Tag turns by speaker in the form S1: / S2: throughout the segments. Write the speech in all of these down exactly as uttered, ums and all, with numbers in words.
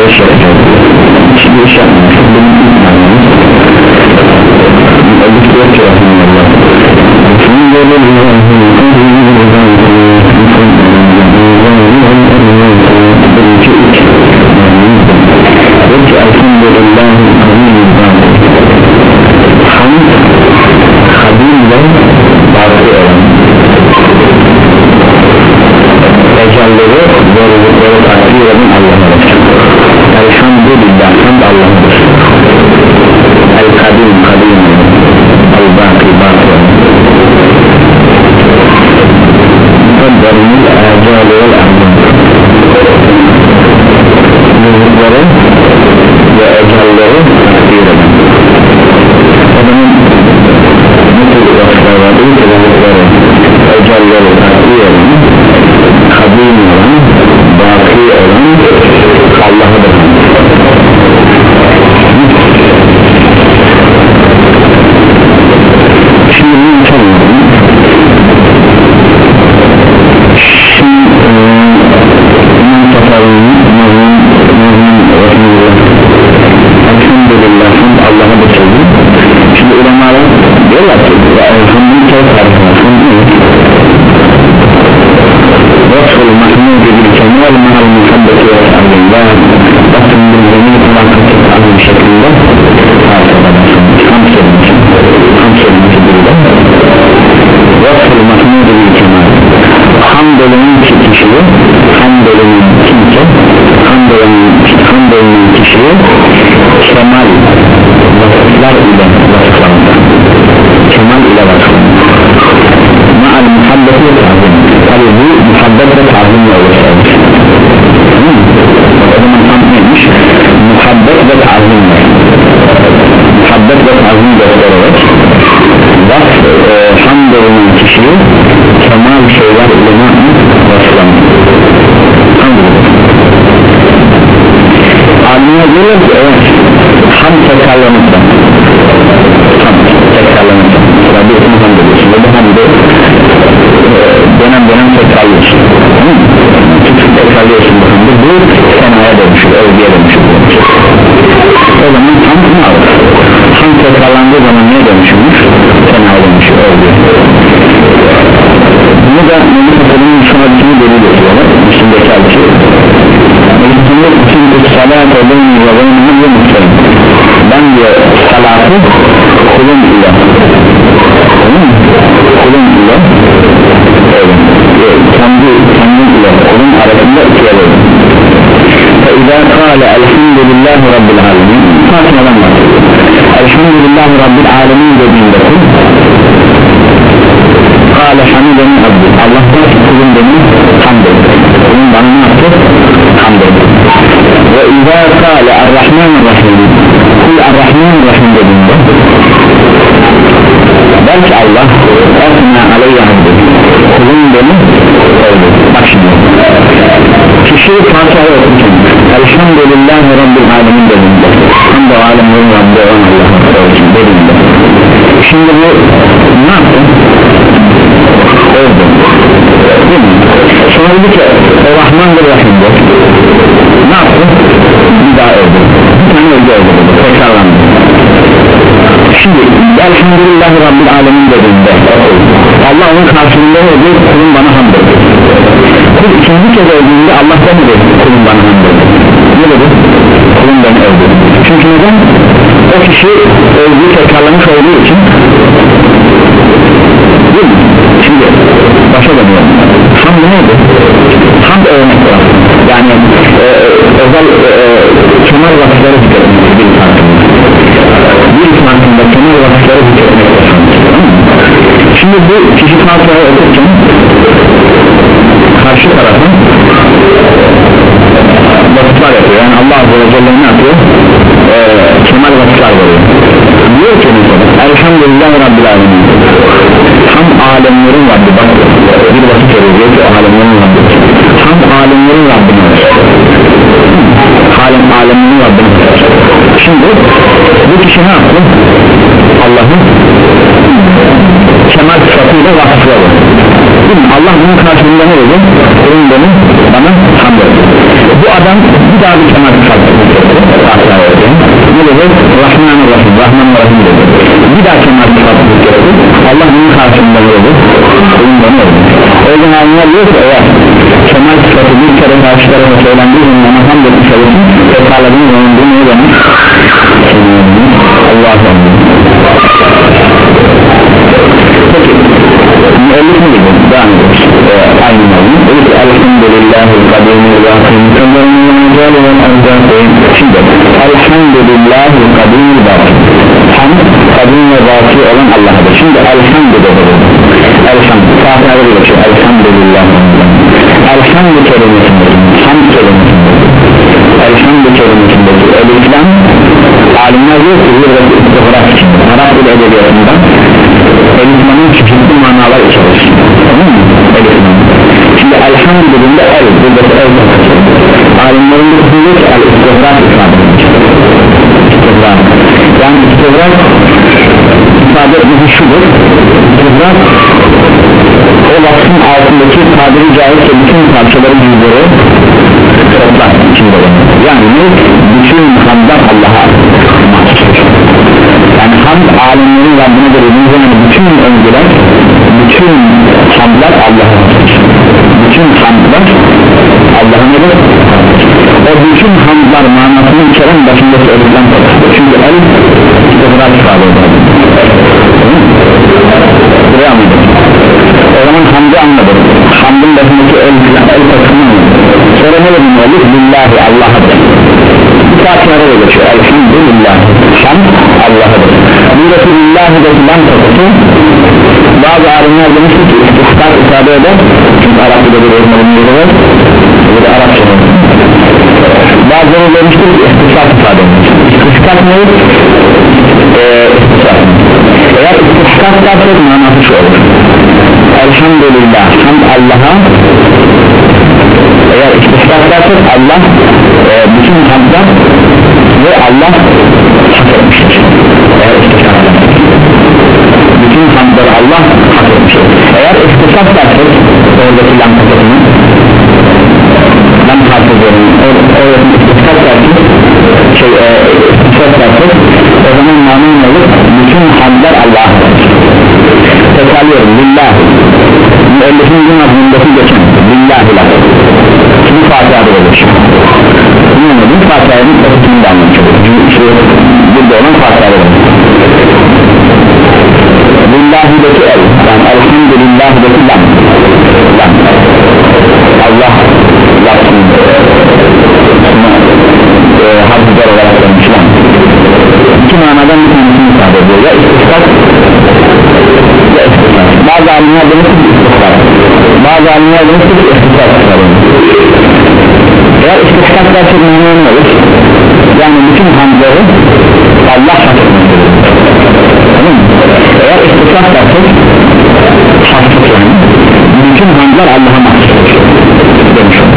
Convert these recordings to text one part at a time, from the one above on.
S1: iş yapacağız. Hiçbir iş yapmıyoruz. Benim ilk manamız öldük diyor ki Rahmanullah birinci ilk diyor ki elhamdülillahi hamd kadim ve bazı olan ecalleri zorlukları takdir eden Allah'adır. Elhamdülillah hamd Allah'adır. El kadim kadim el baki baki mukadderimil ecali vel ahmad zorlukları ve ecalleri takdir eden adamın nasıl vasıfları zorlukları ecalleri takdir eden kadim olan baki olan Allah'adır. Şimdi bunu tanıyorum. Şimdi bunun tasarımını Muhim Muhim Rahmanullah elhamdülillah hamd Allah'a bitirdi. Şimdi ulemalar diyorlar ki elhamdülillah hamd vasful mahmudi bil kemal mahal muhabbeti ve ta'zimler bakın bildiğini kulaklık alın şeklinde ham kelimesi ham kelimesi burada vasful mahmudi bil kemal hamdolunun kişiliği hamdolunun kimse hamdolunun kişiliği kemal vasıflar ile vasıflandı kemal ile vasıflandı ma'al muhabbeti ve ta'zim tabi bu muhabbet ve ta'zimle oluşturmuş o zaman tam neymiş muhabbet ve ta'zimle muhabbet ve ta'zim göstererek vasf e, hamdolunun kişiliği kemal şeyler ile vasıflandı alimine diyorlar ki evet ham tekrarlanırsa ham tekrarlanırsa Rabbim hamd ediyorsun ve bu hamd dönem dönem tekrarlıyorsun tutup tekrarlıyorsun bu hamd bu senaya dönüşür övgüye dönüşür o zaman ham ne alır ham tekrarlandığı zaman neye dönüşürmüş senaya dönüşür övgüye bunu da Mehmet Efendi'nin şunadikini delil ediyorlar üstündeki alçı Mehmet'in için bir salat olduğunu ve benim ve muhtemelen ben diyor salatı kulun ile kulun ile kendi kendin ile kulun arasında ikiye verin ve izâ kâle elhamdülillahi rabbil alemin Fatiha'dan bahsediyor elhamdülillahi rabbil alemin dediğinde kul kâle hamideni abdü Allah'tan kulun beni hamd etti kulun bana ne yaptı? Hamd etti ve izâ kâle errahmanirrahim kul errahmanirrahim dediğinde belki Allah etna aleyye hamd kulun beni öldü bak şimdi kişi Fatiha'yı okurken elhamdülillahi rabbil alemin dediğinde hamd o alemlerin Rabbi olan Allah'a olsun dediğinde şimdi bu ne yaptı? Öldü değil mi? Sonra dedi ki o Rahmandır Rahim'de ne yaptı? Bir daha öldü bir tane öldü öldü tekrarlandı şimdi elhamdülillahi rabbil alemin dediğinde Allah onun karşılığında öldü kulun bana hamd etti kul ikinci kez öldüğünde Allah da mı dedi kulun bana hamd etti ne dedi? Kulun beni öldü çünkü neden? O kişi öldüğü tekrarlamış olduğu için değil mi? Şimdi başa dönüyorum hamd neydi? Hamd örnek var yani e, özel e, kemal vakıfları zikretmek bir farkında bir farkında kemal vakıfları zikretmek şimdi bu kişi Fatiha'yı okurken karşı tarafın vakıflar yapıyor yani Allah Azze ve Celle ne yapıyor? E, kemal vakıflar veriyor diyor ki mesela elhamdülillah Rabbil alemin ham alemlerin Rabbi bak bir vakit veriyor diyor ki alemlerin Rabbi ham alemlerin Rabbine alem alemlerin Rabbine şimdi bu kişi ne yaptı? Allah'ın kemal sıfatıyla vasıfladı Allah bunun karşılığında ne dedi? Kulum benim bana hamd etti. Bu adam bir daha bir kemal sıfatı ne dedi? Rahmanirrahim, Rahmanirrahim dedi. Bir daha kemal sıfatı Allah bunun karşılığında ne dedi? Kulum bana dedi. O yüzden alimler diyor ki eğer kemal sıfatı bir kere karşı tarafa söylendiği zaman ona hamd etmiş olursun tekrarladığın zaman bu ne demek? Allah'a peki müellif mi dedi? Devam ediyoruz ee, aynı malum dedi ki elhamdülillahi kadimul vakim kazanın mecali ve anzatayım şimdi elhamdülillahi kadimul vakim hamd kadim ve vaki olan Allah'adır şimdi elhamdülillah elhamd Fatiha'da bir şey elhamdülillah elhamdü kelimesindeki hamd kelimesindeki elhamdü kelimesindeki el-İslam alimler diyor ki bir istihrak için Arap dil edebiyatından el-İslam'ın çeşitli manalar içerir tamam mı? El-İslam şimdi elhamdülillah el buradaki el alimlerin de diyor ki el-istihrak ifade istihrak yani istihrak ifade etmesi şudur istihrak o lafın altındaki tabiri caizse bütün parçaları yüzleri toplar içinde yani ne? Bütün hamdlar Allah'a yani hamd alemlerin Rabbine verildiği zaman bütün övgüler bütün hamdlar Allah'a bütün hamdlar Allah'a nedir? O bütün hamdlar manasını içeren başında söyledilen çünkü el istihrak ifade eder buraya anladım o zaman hamdı anladım hamdın başındaki el, el takımı sonra ne dedim olur? Lillahi Allah'adır bu saatlarda da geçiyor elhamdülillah hamd Allah'adır buradaki lillahi de filan takısı bazı alimler demişti ki istihkak ifade eder çünkü Arap'ta bir olmanın yeri var bu da Arapça bazıları demişti ki istihkak ifade eder istihkak ne? Eee istihkak eğer istihkak derse manası şu olur elhamdülillah hamd Allah'a eğer istihkak dersek Allah e, bütün hamdlar ve Allah hak etmiştir eğer istihkak dersek bütün hamdları Allah hak etmiştir eğer istihkak dersek oradaki lam kapatını lam kapatını oradaki istihkak dersek şey e, istihkak dersek o zaman manın olur bütün hamdlar Allah'a tekrarlıyorum lillah müellifin gün adındaki geçen lillahi la bu Fatiha'da olur bu Fatiha'nın ötesini de anlatıyor burada olan Fatiha'da olur lillahi'deki el yani elhamdülillahi'deki lam lam Allah lafzında e, harfler olarak vermiş lam iki manadan bir tanesini ifade ediyor ya istisnak ya istisnak bazı alimler demiştir ki istisnak bazı alimler demiştir ki istisnak eğer istisnak dersek mühim olur yani bütün hamdları Allah hak etmektedir tamam mı? Eğer istisnak dersek haksız yani bütün hamdlar Allah'a mahsustur demiş olur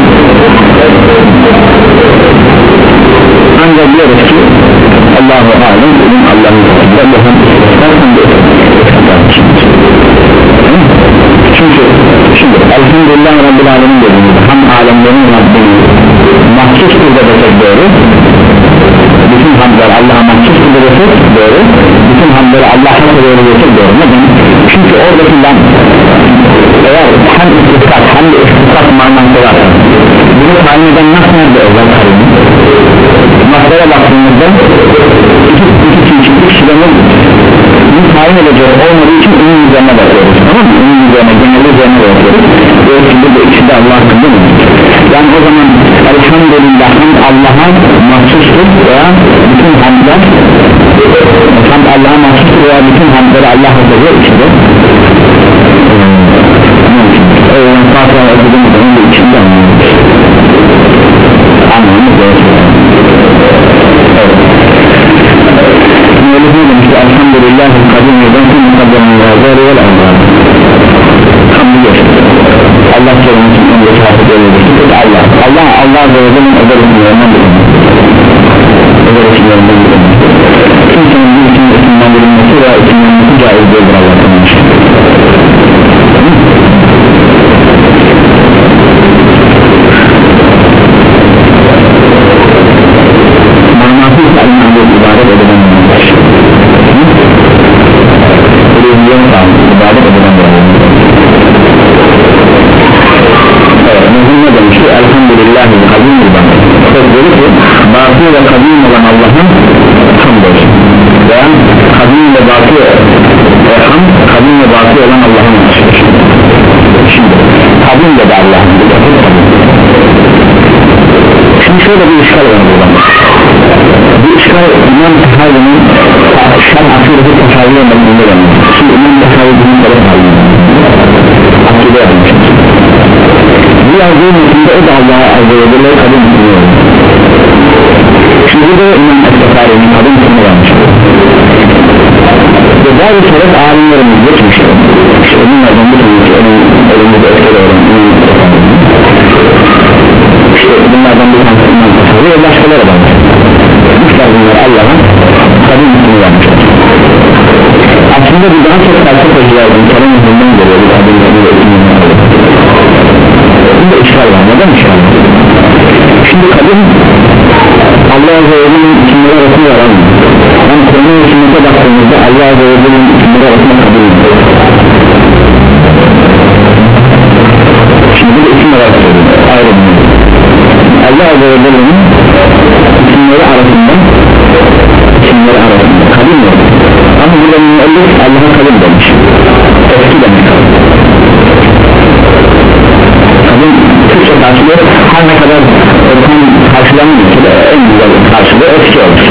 S1: ancak diyoruz ki Allahu alem ilim Allah'ın katında bu hem istisnak hem de istisnak çünkü şimdi elhamdülillah Rabbil alemin dediğimizde ham alemlerin Rabbini mahsustur da desek doğru bütün hamdlar Allah'a mahsustur da desek doğru bütün hamdları Allah'a doğru desek doğru neden? Çünkü oradaki lam eğer hem istisnak hem de istisnak manası var bunu tayin eden nasıl nerede özel karını masaya baktığımızda iki iki çeşitli kişilerin bunu tayin edecek olmadığı için onun üzerine bakıyoruz tamam mı? Onun üzerine genelde üzerine bakıyoruz ve şimdi de ikisi de Allah hakkında mı? Yani o zaman elhamdülillah Allah'a mahsustur veya bütün hamdlar hamd Allah'a mahsustur veya bütün hamdları Allah hazırlıyor içinde o yüzden Fatiha'ya okuduğumuzda onun da içinde anlıyoruz anlamamız gerekiyor Müellifine demişti elhamdülillahi kadim yıldan tüm mukaddemin yazarı vel azar hamdü geçti Allah kelimesinin önündeki hafif öyle Allah Allah Allah ve Resulü'nün özel isimlerinden bilinir özel isimlerinden bilinir kimsenin bir isimle isimden bilinmesi veya isimlenmesi caiz değildir Allah'tan dedi ki batı ve kadim olan Allah'ın hamdolsun veya kadim ve batı ve ham kadim ve batı olan Allah'ın hamdolsun. Şimdi kadim de Allah'ın şimdi şöyle bir işgal var burada. Bu işgal İmam Tehavi'nin şan akıdeti tehaviye mevzunda denir. Şimdi İmam Tehavi'nin böyle halinde akide yapmıştır. Bu yazdığı metinde o da Allah'a azze ve celle kadim etmiyor. Şimdi de İmam Tehavi'nin kadim etmiyor yapmıştır. Ve bazı sebep alimlerimiz geçmiştir. İşte bunlardan bir tanesi elimizde etkili olan İmam Tehavi'nin İşte bunlardan bir tanesi İmam Tehavi ve başkaları da var bunlar Allah'ın kadim ismini vermişler. Aslında bir daha çok felsefe yazdım kelam yüzünden geliyor bir kadim ismini vermişler. Bunda işgal var, neden işgal var? Şimdi kadim Allah Azze ve Celle'nin isimleri arasında yaramıyor. Yani Kur'an'ın isimlerine baktığımızda Allah Azze ve Celle'nin isimleri arasında kadim yok. Şimdi bu isimler arasında ayrılmıyor. Allah Azze ve Celle'nin isimleri arasında isimleri arasında kadim yok. Ama burada müellif Allah'a kadim demiş. Eski demek kadim Türkçe karşılığı her ne kadar tam karşılanmıyorsa da en güzel karşılığı eski olur.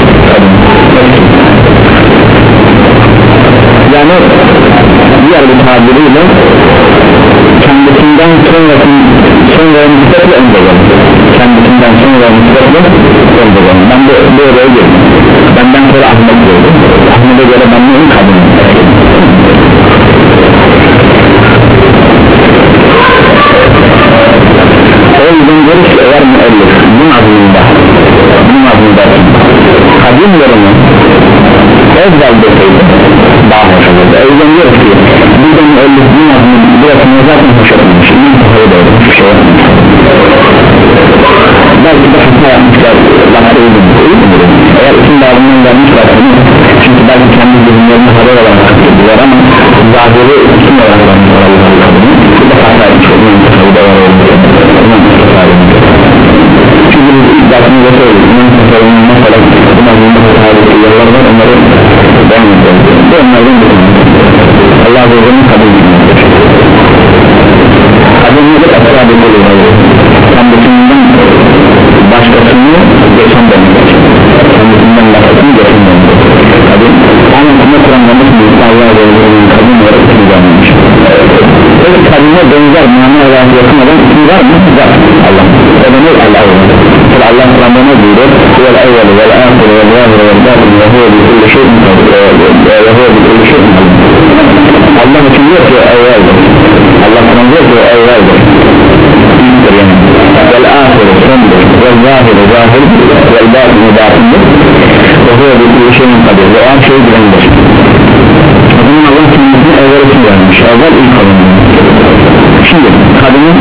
S1: Yani diğer bir tabiriyle kendisinden sonra sonra nispetle önce gelir. Kendisinden sonra nispetle önce gelir. Ben de böyle girdim. Benden sonra Ahmet gördüm. Ahmet'e göre ben neyim kadim? O yüzden görüş ki eğer müellif bu mazlumda bu mazlumda kadim yorumu ezbel deseydi daha hoş olurdu. O yüzden diyor ki burada müellif bu mazlum burasını zaten hoş etmemiş. İmam Tehavi doğru hiçbir şey yapmamış. Belki de hata yapmışlar lafı uygun. Eğer isim bağımından gelmişler çünkü belki kendi zihinlerine haber olarak haklılar ama zahiri isim olarak vermişler Allah'ın kadını. Bu da hata yapmış İmam Tehavi'de var oldu. İmam Tehavi'de çünkü biz ilk dersinde söyledik İmam Tehavi'nin mesela bu mazlumda Tehavi'de yollar var onları devam edeceğiz. Bu onlardan bir Allah Azze ve Celle'nin kadını kadınlıdır asla bir oluyor kendisinden başkasını geçen demek kendisinden başkasını geçen demek kadın ama kuma kuranlamış mı Allah Azze ve Celle'nin kadın olarak ismi vermemiş evet kadına benzer mana olarak yakın olan ismi var mı? Var Allah o da ne Allah'a mesela Allah Kur'an'da ne diyor? Vel evveli vel ahir vel zahir vel batin ve huve bi kulli şeyin ve huve bi kulli şeyin Allah için diyor ki evveldir Allah Kur'an diyor ki evveldir ilktir yani vel ahir sondur vel zahir zahir vel batin batindir ve huve bi kulli şeyin kadir ve o an şey bilendir o zaman Allah kendisine evvel için vermiş evvel ilk alınır şimdi kadının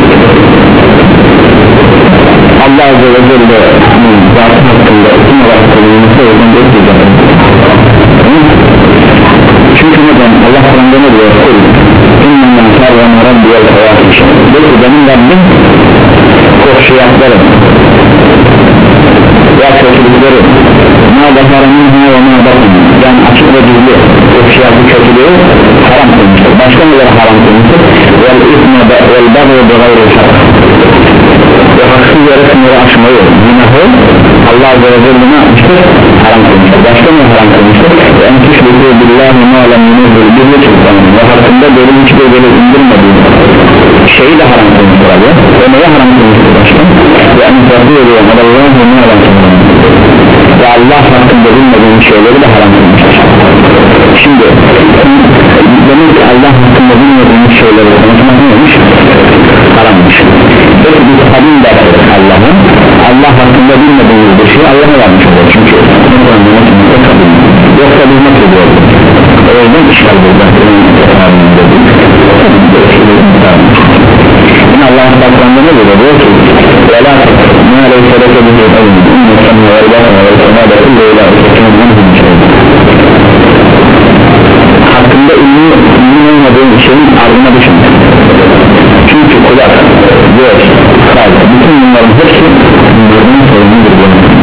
S1: Allah Azze ve Celle'nin zatı hakkında isim olarak kullanılması o yüzden bekleyeceğim çünkü neden Allah Kur'an'da ne diyor İnnemden sarvan Rabbiyel hayatı diyor ki benim Rabbim koşuyatları veya kötülükleri ma bakarının ha ve ma bakın yani açık ve gizli koşuyatı kötülüğü haram kılmıştır başka neler haram kılmıştır vel isme vel bagı ve gayri şart ve haksız yere sınırı aşmayı günahı Allah Azze ve Celle ne yapmıştır? Haram kılmıştır. Başka ne haram kılmıştır? Ve en tüşbükü billahi ma'lem yunuzul birli çıktanın ve hakkında böyle hiçbir böyle indirmediği şeyi de haram kılmıştır abi. Ve neye haram kılmıştır başka? Ve en tüşbükü ediyor Allah'ın ma'lem çıktanın ve Allah hakkında bilmediğin şeyleri de haram kılmıştır. Şimdi demek ki Allah hakkında bilmediğin şeyleri konuşmak neymiş? Harammış. Peki biz kadim derler Allah'ın Allah hakkında bilmediğimiz bir şey Allah'a vermiş olur çünkü ne Kur'an'da ne kadim yoksa biz nasıl ediyoruz o yüzden işgal burada yine Allah'ın Kur'an'da ne diyor diyor ki وَلَا مَا لَيْسَ لَكَ بِهِ عِلْمٌ اِنَّ السَّمْعَ وَالْبَصَرَ وَالْفُؤَادَ كُلُّ اُولَٰئِكَ كَانَ عَنْهُ مَسْئُولًا hakkında ilmi, ilmi olmadığın şeyin ardına düşünmek çünkü kulak, göz, kalp, bütün bunların hepsi bunların sorumludur.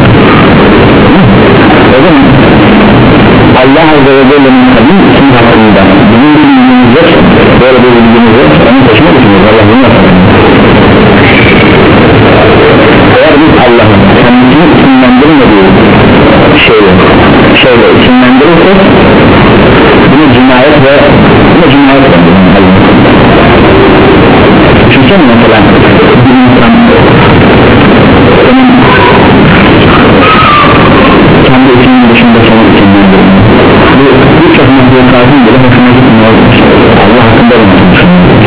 S1: O zaman Allah Azze ve Celle'nin kadim isim hakkında bizim bir bilgimiz yok, böyle bir bilgimiz yok, onu taşımak için Allah bunu yapar. Eğer biz Allah'ın kendisini isimlendirmediği şeyle, şeyle isimlendirirsek bunu cinayet ve buna cinayet var. Çünkü mesela bir insan senin kendi isminin dışında senin isimlendirir. Bu birçok mahlukatın bile hoşuna gitmiyor. Allah hakkında olmasın.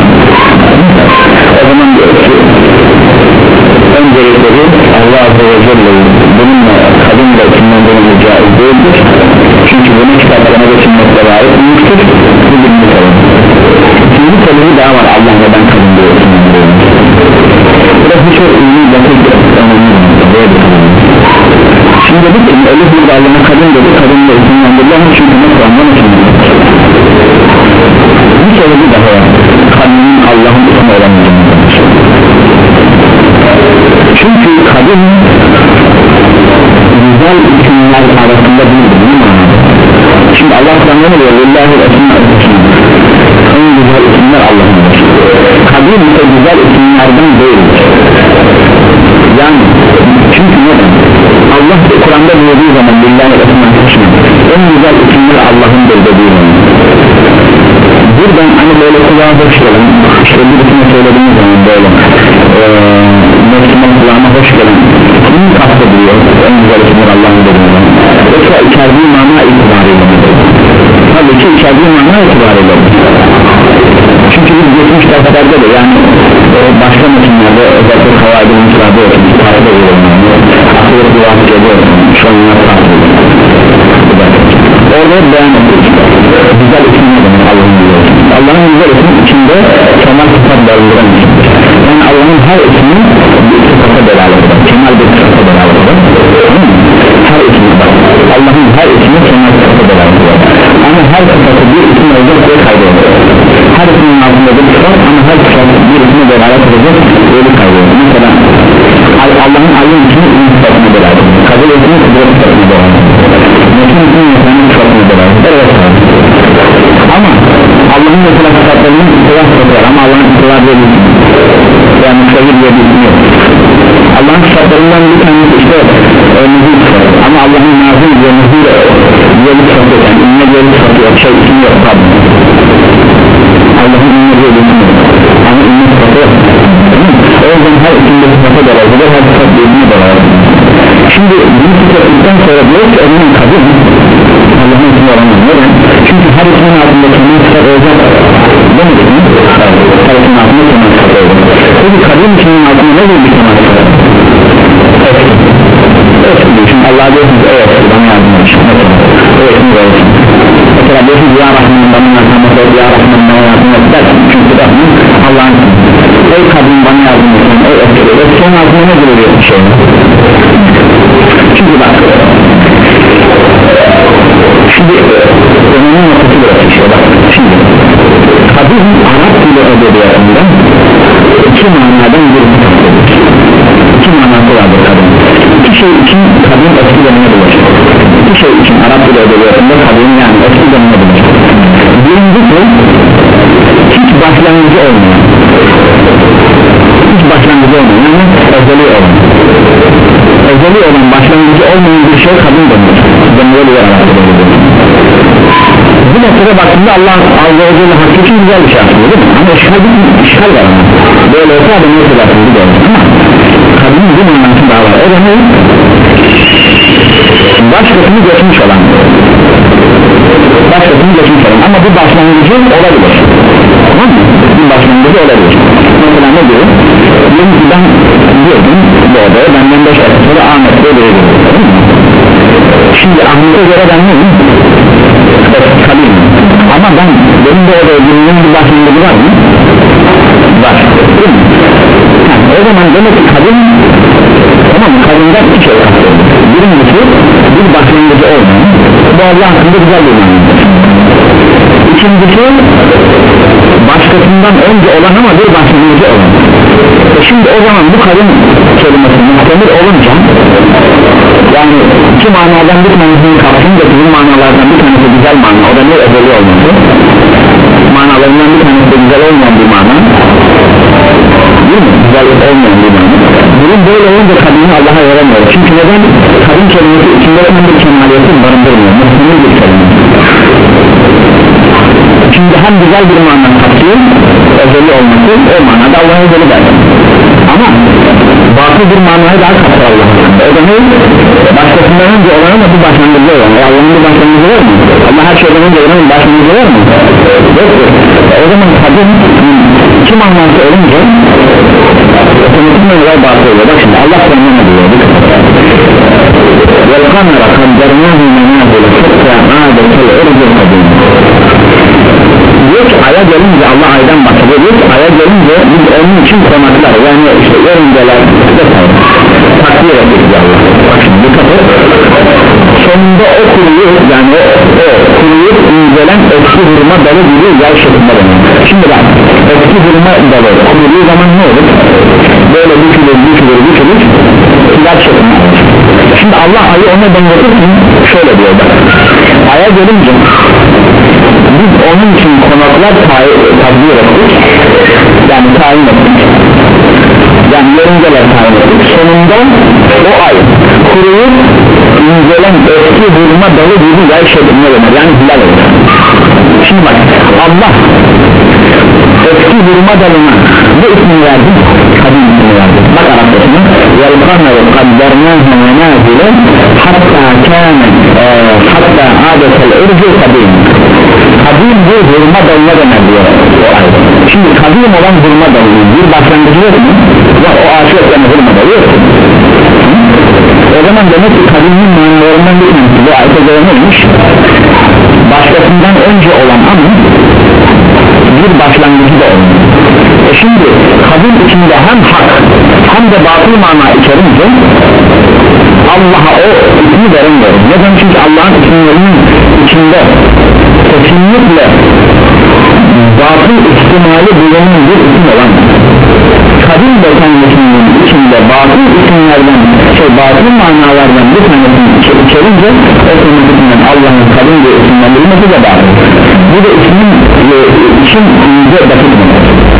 S1: O zaman diyor ki öncelikleri Allah Azze ve Celle'yi bununla kadınla isimlendirmesi caiz değildir. Çünkü bunu kitaplarına ve sünnetlere ait büyüktür. Bu birinci konu. İkinci konuyu daha var Allah neden kadın diyor isimlendirmesi. Burası çok iyi basit önemli bir konu. Şimdi dedik ki Elif burada Allah'a kadın dedi, kadınla isimlendirilen çünkü ne Kur'an'dan isimlendirmesi. Bir sebebi daha var. Kadının Allah'ın ismi olamayacağını. Çünkü kadın güzel isimler arasında değildir, değil mi? Şimdi Allah Kur'an'da ne diyor? Lillahi esma'ül husna. En güzel isimler Allah'ındır. Kadın ise güzel isimlerden değildir. Yani çünkü neden? Allah Kur'an'da buyurduğu zaman Lillahi esma'ül husna, en güzel isimler Allah'ındır dediği zaman buradan hani böyle kulağa hoş gelen, işte birisine söylediğimiz zaman böyle ee, Müslüman kulağına hoş gelen kimi kastediyor, en güzel isimler Allah'ın dediği yoksa içerdiği mana itibariyle tabii ki içerdiği mana itibariyle çünkü biz geçmiş derslerde de yani e, başka metinlerde özellikle kavaydın müsaade olsun takip ediyorum akıllı duvarı geliyorum şu an yine takip ediyorum orada beyan ediyoruz güzel isimler demek Allah'ın güzel ismi Allah'ın güzel ismi içinde kemal sıfat barındıran isimdir yani Allah'ın her ismi bir sıfata delalet eder kemal bir sıfata delalet eder her ismi bak Allah'ın her ismi kemal sıfata delalet eder ama her sıfatı bir isim olacak ve kaydedilir her ismin altında bir sıfat ama her sıfatı bir isme delalet edecek böyle kaydedilir mesela Allah'ın alim ismi ün sıfatına delalet eder kabul ismi kudret sıfatına delalet eder metin ismi yetenin sıfatına delalet eder ama Allah'ın mesela sıfatlarının istilah sıfatı var ama Allah'ın istilah diye bir isim yani müstahil diye bir isim yok Allah'ın sıfatlarından bir tanesi işte e, nüzul sıfatı ama Allah'ın nazil diye nüzul diye bir sıfatı yok yani inne diye bir sıfatı yok şey isim yok tabi Allah'ın inne diye bir isim yok ama inne sıfatı yok o yüzden her isimde sıfatı da var her sıfat birbirine de var şimdi bunu sıfatlıktan sonra diyor ki onun kadın Allah'ın ismi olamaz neden? Çünkü her ismin altında kemal sıfat olacak demedik mi? her ismin altında kemal sıfat olacak peki kadın isminin altında ne bir kemal sıfat? Öfkili çünkü Allah'a diyorsunuz evet bana yardım edin o ismi verirsin mesela diyorsunuz ya Rahman bana yardım edin ya Rahman bana yardım edin çünkü Rahman Allah'ın ismi ey kadın bana yardım edin ey öfkili öfkinin altında ne duruyor bir şey çünkü bak şimdi önemli noktası burası işte bak şimdi kadın Arap dili edebiyatında iki manadan birini kapatılır iki manası vardır kadın iki şey için kadın eski döneme bulaşır iki şey için Arap dili edebiyatında kadın yani eski döneme bulaşır birincisi hiç başlangıcı olmayan hiç başlangıcı olmayan yani özeli olan özeli olan başlangıcı olmayan bir şey kadın dönür dönüyor diye Arap dili edebiyatında bu noktada baktığında Allah Azze ve Celle hakkı için güzel bir şey yapıyor değil mi? Ama işgal, işgal var ama böyle olsa adam yok eder ama kadının bir manası daha var o da ne? Başkasını geçmiş olan başkasını geçmiş olan ama bu başlangıcı olabilir tamam mı? bir başlangıcı olabilir mesela ne diyor? diyelim ki ben diyordum bu odaya benden beş ay sonra Ahmet diye biri diyor şimdi Ahmet'e göre ben neyim? Kalayım ama ben benim de orada bildiğim bir başlangıcı var mı? var değil mi? Yani, o zaman demek ki kadın tamam mı? Kadından iki şey kapatıyor birincisi bir başlangıcı olmayan bu Allah hakkında güzel bir mantık ikincisi baş, başkasından önce olan ama bir başlangıcı olan. E şimdi o zaman bu kadın kelimesi muhtemel olunca, yani iki manadan bir tanesini kapsayınca bizim manalardan bir tanesi güzel mana, o da ne ezeli olması, manalarından bir tanesi de güzel olmayan bir mana, değil mi? Güzel olmayan bir mana. Bunun böyle olunca kadını Allah'a veremiyor. Çünkü neden? Kadın kelimesi içinde olan bir kemaliyeti barındırmıyor. Muhtemel bir kelime. Şimdi hem güzel bir mana kapsıyor, özeli olması, o manada Allah'a özeli derler. Ama batıl bir manayı daha kapsar Allah'a. O da ne? Başkasından önce olan ama bir başlangıcı olan. E Allah'ın bir başlangıcı var mı? Allah her şeyden önce olan bir başlangıcı var mı? Yoktur. E o zaman kadın iki manası olunca otomatikman olay batıl oluyor. Bak şimdi Allah sonuna ne diyor? وَالْقَمَرَ قَدَّرْنَاهُ مَنَازِلَ حَتَّى عَادَ كَالْعُرْجِ الْقَدِيمِ. Diyor ki aya gelince, Allah aydan bahsediyor, diyor ki aya gelince biz onun için konaklar, yani işte örümceler takdir ettik diyor Allah. Bak şimdi dikkat et, sonunda o kuruyup, yani o, o kuruyup incelen eski hurma dalı gibi yay şeklinde dönüyor. Şimdi bak, eski hurma dalı kuruyduğu zaman ne olur? Böyle bükülür bükülür bükülür yay şeklinde. Şimdi Allah ayı ona benzetirken şöyle diyor bak, aya gelince biz onun için konaklar takdir ettik, yani tayin ettik, yani yörüngeler tayin ettik. Sonunda o ay kuruyup incelen eski hurma dalı gibi yay şeklinde döner, yani hilal olur. Şimdi bak, Allah eski hurma dalına bu ismi verdi, kadın ismi verdi. Bak Arapçasına وَالْقَمَرُ قَدَّرْنَاهُ مَنَازِلَ حَتَّى كَانَ حَتَّى عَادَةَ الْعُرْجِ الْقَدِيمِ. Kadim bir hurma dalına döner diyor o ay. Şimdi kadim olan hurma dalının bir başlangıcı yok mu? Ya o ağaç yok, yani hurma dalı yok. O zaman demek ki kadimin manalarından bir tanesi bu ayete göre neymiş? Başkasından önce olan ama bir başlangıcı da olmuş. E şimdi kadın içinde hem hak hem de batıl mana içerince Allah'a o ismi veremiyor. Neden? Çünkü Allah'ın isimlerinin içinde kesinlikle batıl ihtimali bulunan bir isim olan kadın bekanlısının içinde batıl isimlerden, şey batıl manalardan bir tanesini içerince otomatikten Allah'ın kadın diye isimlendirilmesi de batıl. Bu da ismin e, için ince basit mi?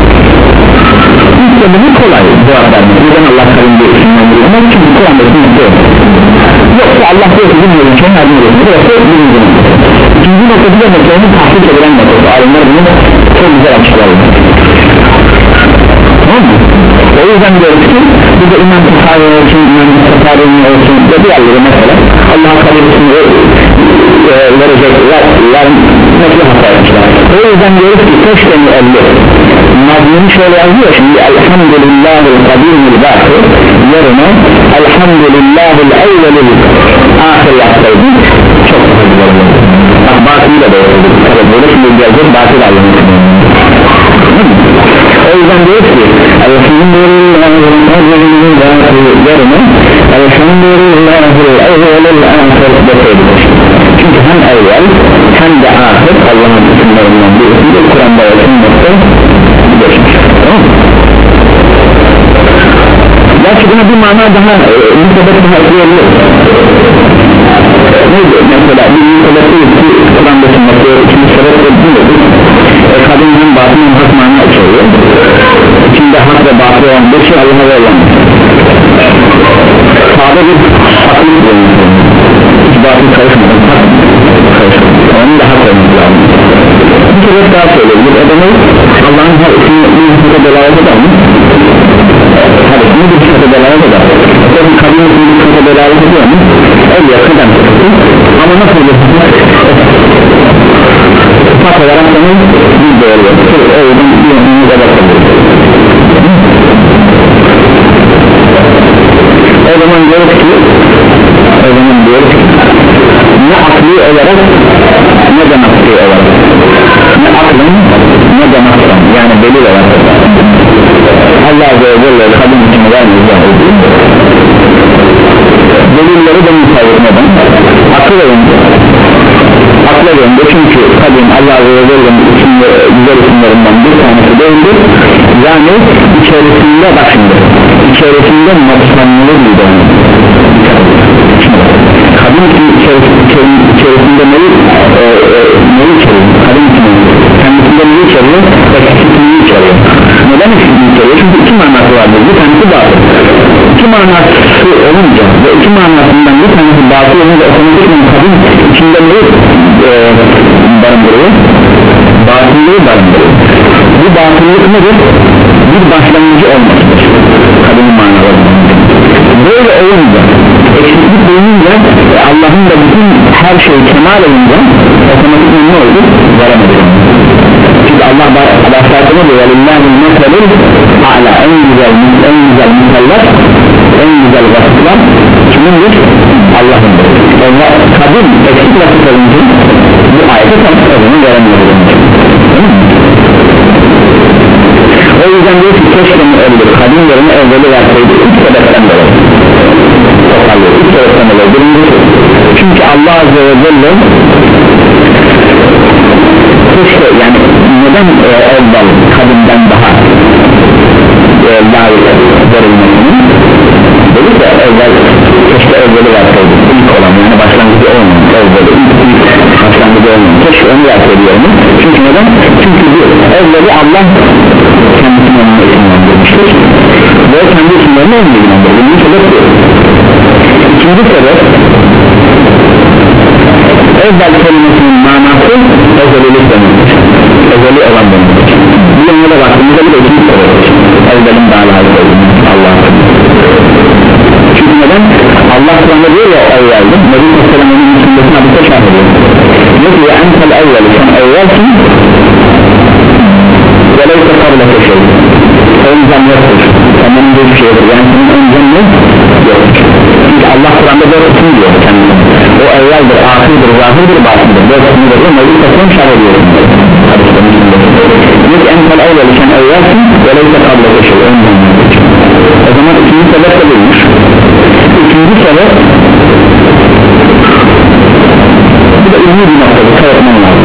S1: İlk bunu kolay cevap vermek. Neden Allah kadın diye isimlendirilmez? Çünkü Kur'an'da isimlendirilmez yok. Yoksa Allah diyor ki bilmiyorum ki yardım ediyor. Burası bilmiyorum. İkinci noktası da meselenin tahrik edilen noktası. Alimler bunu çok güzel açıklarlar. Tamam mı? O yüzden diyoruz ki bir de İmam Tıkhari olsun, İmam Tıkhari olsun ve diğerleri mesela Allah'ın kadın e, verecekler, yarın nasıl hata yapmışlar. O yüzden diyoruz ki teşkeni elli Nazmini şöyle yazıyor şimdi Elhamdülillahil kadimil bâhı yerine Elhamdülillahil evvelil ahir yapsaydı çok güzel olur. Bak batıyla da olur. Tabi böyle şimdi gelecek batıyla alınır. O yüzden diyoruz ki Elhamdülillahil kadimil bâhı yerine Elhamdülillahil evvelil ahir deseydik. Çünkü hem evvel hem de ahir Allah'ın isimlerinden bir isimdir. Kur'an'da ve sünnette geçmiş. Tamam mı? Gerçi buna bir mana daha bir sebep daha ekleyebiliriz. Neydi? Mesela bir sebep değil ki Kur'an'da sünnette ikinci sebep değil. E, kadın hem batıl hem hak mana içeriyor. İçinde hak ve batıl olan bir şey Allah'a verilen. Sağda bir haklık bulunur. Hiç batıl karışmadan hak karışmadan. Onun da hak olması lazım. Bir sebep daha söyleyebilir. O da ne? Allah'ın her ismini bir hükümde delalet eder mi? Her ismini bir hükümde delalet eder. Tabi kadın ismini bir hükümde delalet ediyor mu? El yakından tuttu. Ama nasıl bir hükümde? Hak olarak da ne? Bir doğru yaptı. O yüzden bir hükümde de bakabilir. O zaman diyoruz ki O zaman diyoruz ki ne akli olarak ne de nakli olarak ne aklın ne de naklan yani delil olarak Allah Azze ve Celle kadın için vermeyecek olduğu delilleri de müsait neden? Akıl önce akla önce çünkü çünkü kadim Allah Azze ve Celle'nin isimli, güzel isimlerinden bir tanesi değildir. Yani içerisinde bak şimdi içerisinde noksanlığı buydu kadim ismi içerisinde neyi e, e, neyi içeriyor kadim ismi kendisinde neyi içeriyor eksikliği içeriyor. Neden eksikliği içeriyor? Çünkü iki manası vardır, bir tanesi batıl. İki manası olunca ve iki manasından bir tanesi batıl olunca otomatikman kadim içinde neyi e, barındırıyor? Batıllığı barındırıyor. Bu batıllık nedir? Bir başlangıcı olmasıdır kadimin manalarından. Böyle olunca eksiklik bulununca Allah'ın da bütün her şeyi kemal olunca otomatikman ne oldu? Varamadı. Çünkü Allah başlarına diyor Lillahi'l meselul a'la, en güzel en güzel misaller, en güzel vasıflar kimindir? Allah'ındır. Allah kadim eksik vasıf olunca bu ayete tanıtlarını veremiyor. O yüzden diyor ki keşke mi öldür kadimlerini evveli verseydi üç sebepten dolayı. Üç sebepten dolayı. Birincisi çünkü Allah Azze ve Celle keşke yani neden e, evvel kadimden daha e, layık verilmesini dedi ki evvel keşke evveli verseydi ilk olan yani başlangıcı olmayan evveli ilk ilk başlangıcı olmayan keşke onu verseydi yani. Çünkü neden? Çünkü bu evveli Allah kendisini onunla isimlendirmiştir ve kendi isimlerini onunla isimlendirmiştir. Bunun sebep bu. İkinci sebep evvel kelimesinin manası ezelilik demektir. Ezeli olan demektir. Bu yanına da baktığımızda bir de ikinci sebeptir. Evvelin daha layık olduğunu Allah'a. Çünkü neden? Allah Kur'an'da diyor ya evveldi. Nebi Aleyhisselam'ın sünnetine hadise şart ediyor. Diyor ki ya entel evveli sen evvelsin ve leyse kableke şey. Öncem yoktur. Senden önce bir şey yoktur. Yani senin öncem yok. Çünkü Allah Kur'an'da böyle isim diyor kendine. O evveldir, ahirdir, zahirdir, batındır. Böyle isimdir. Nebi Aleyhisselam şart ediyor. Diyor ki entel evveli sen evvelsin ve leyse kableke şey. Öncem yoktur. O zaman ikinci sebep de bulmuş. İkinci sebep bu da ünlü bir noktadır, kaybetmem lazım.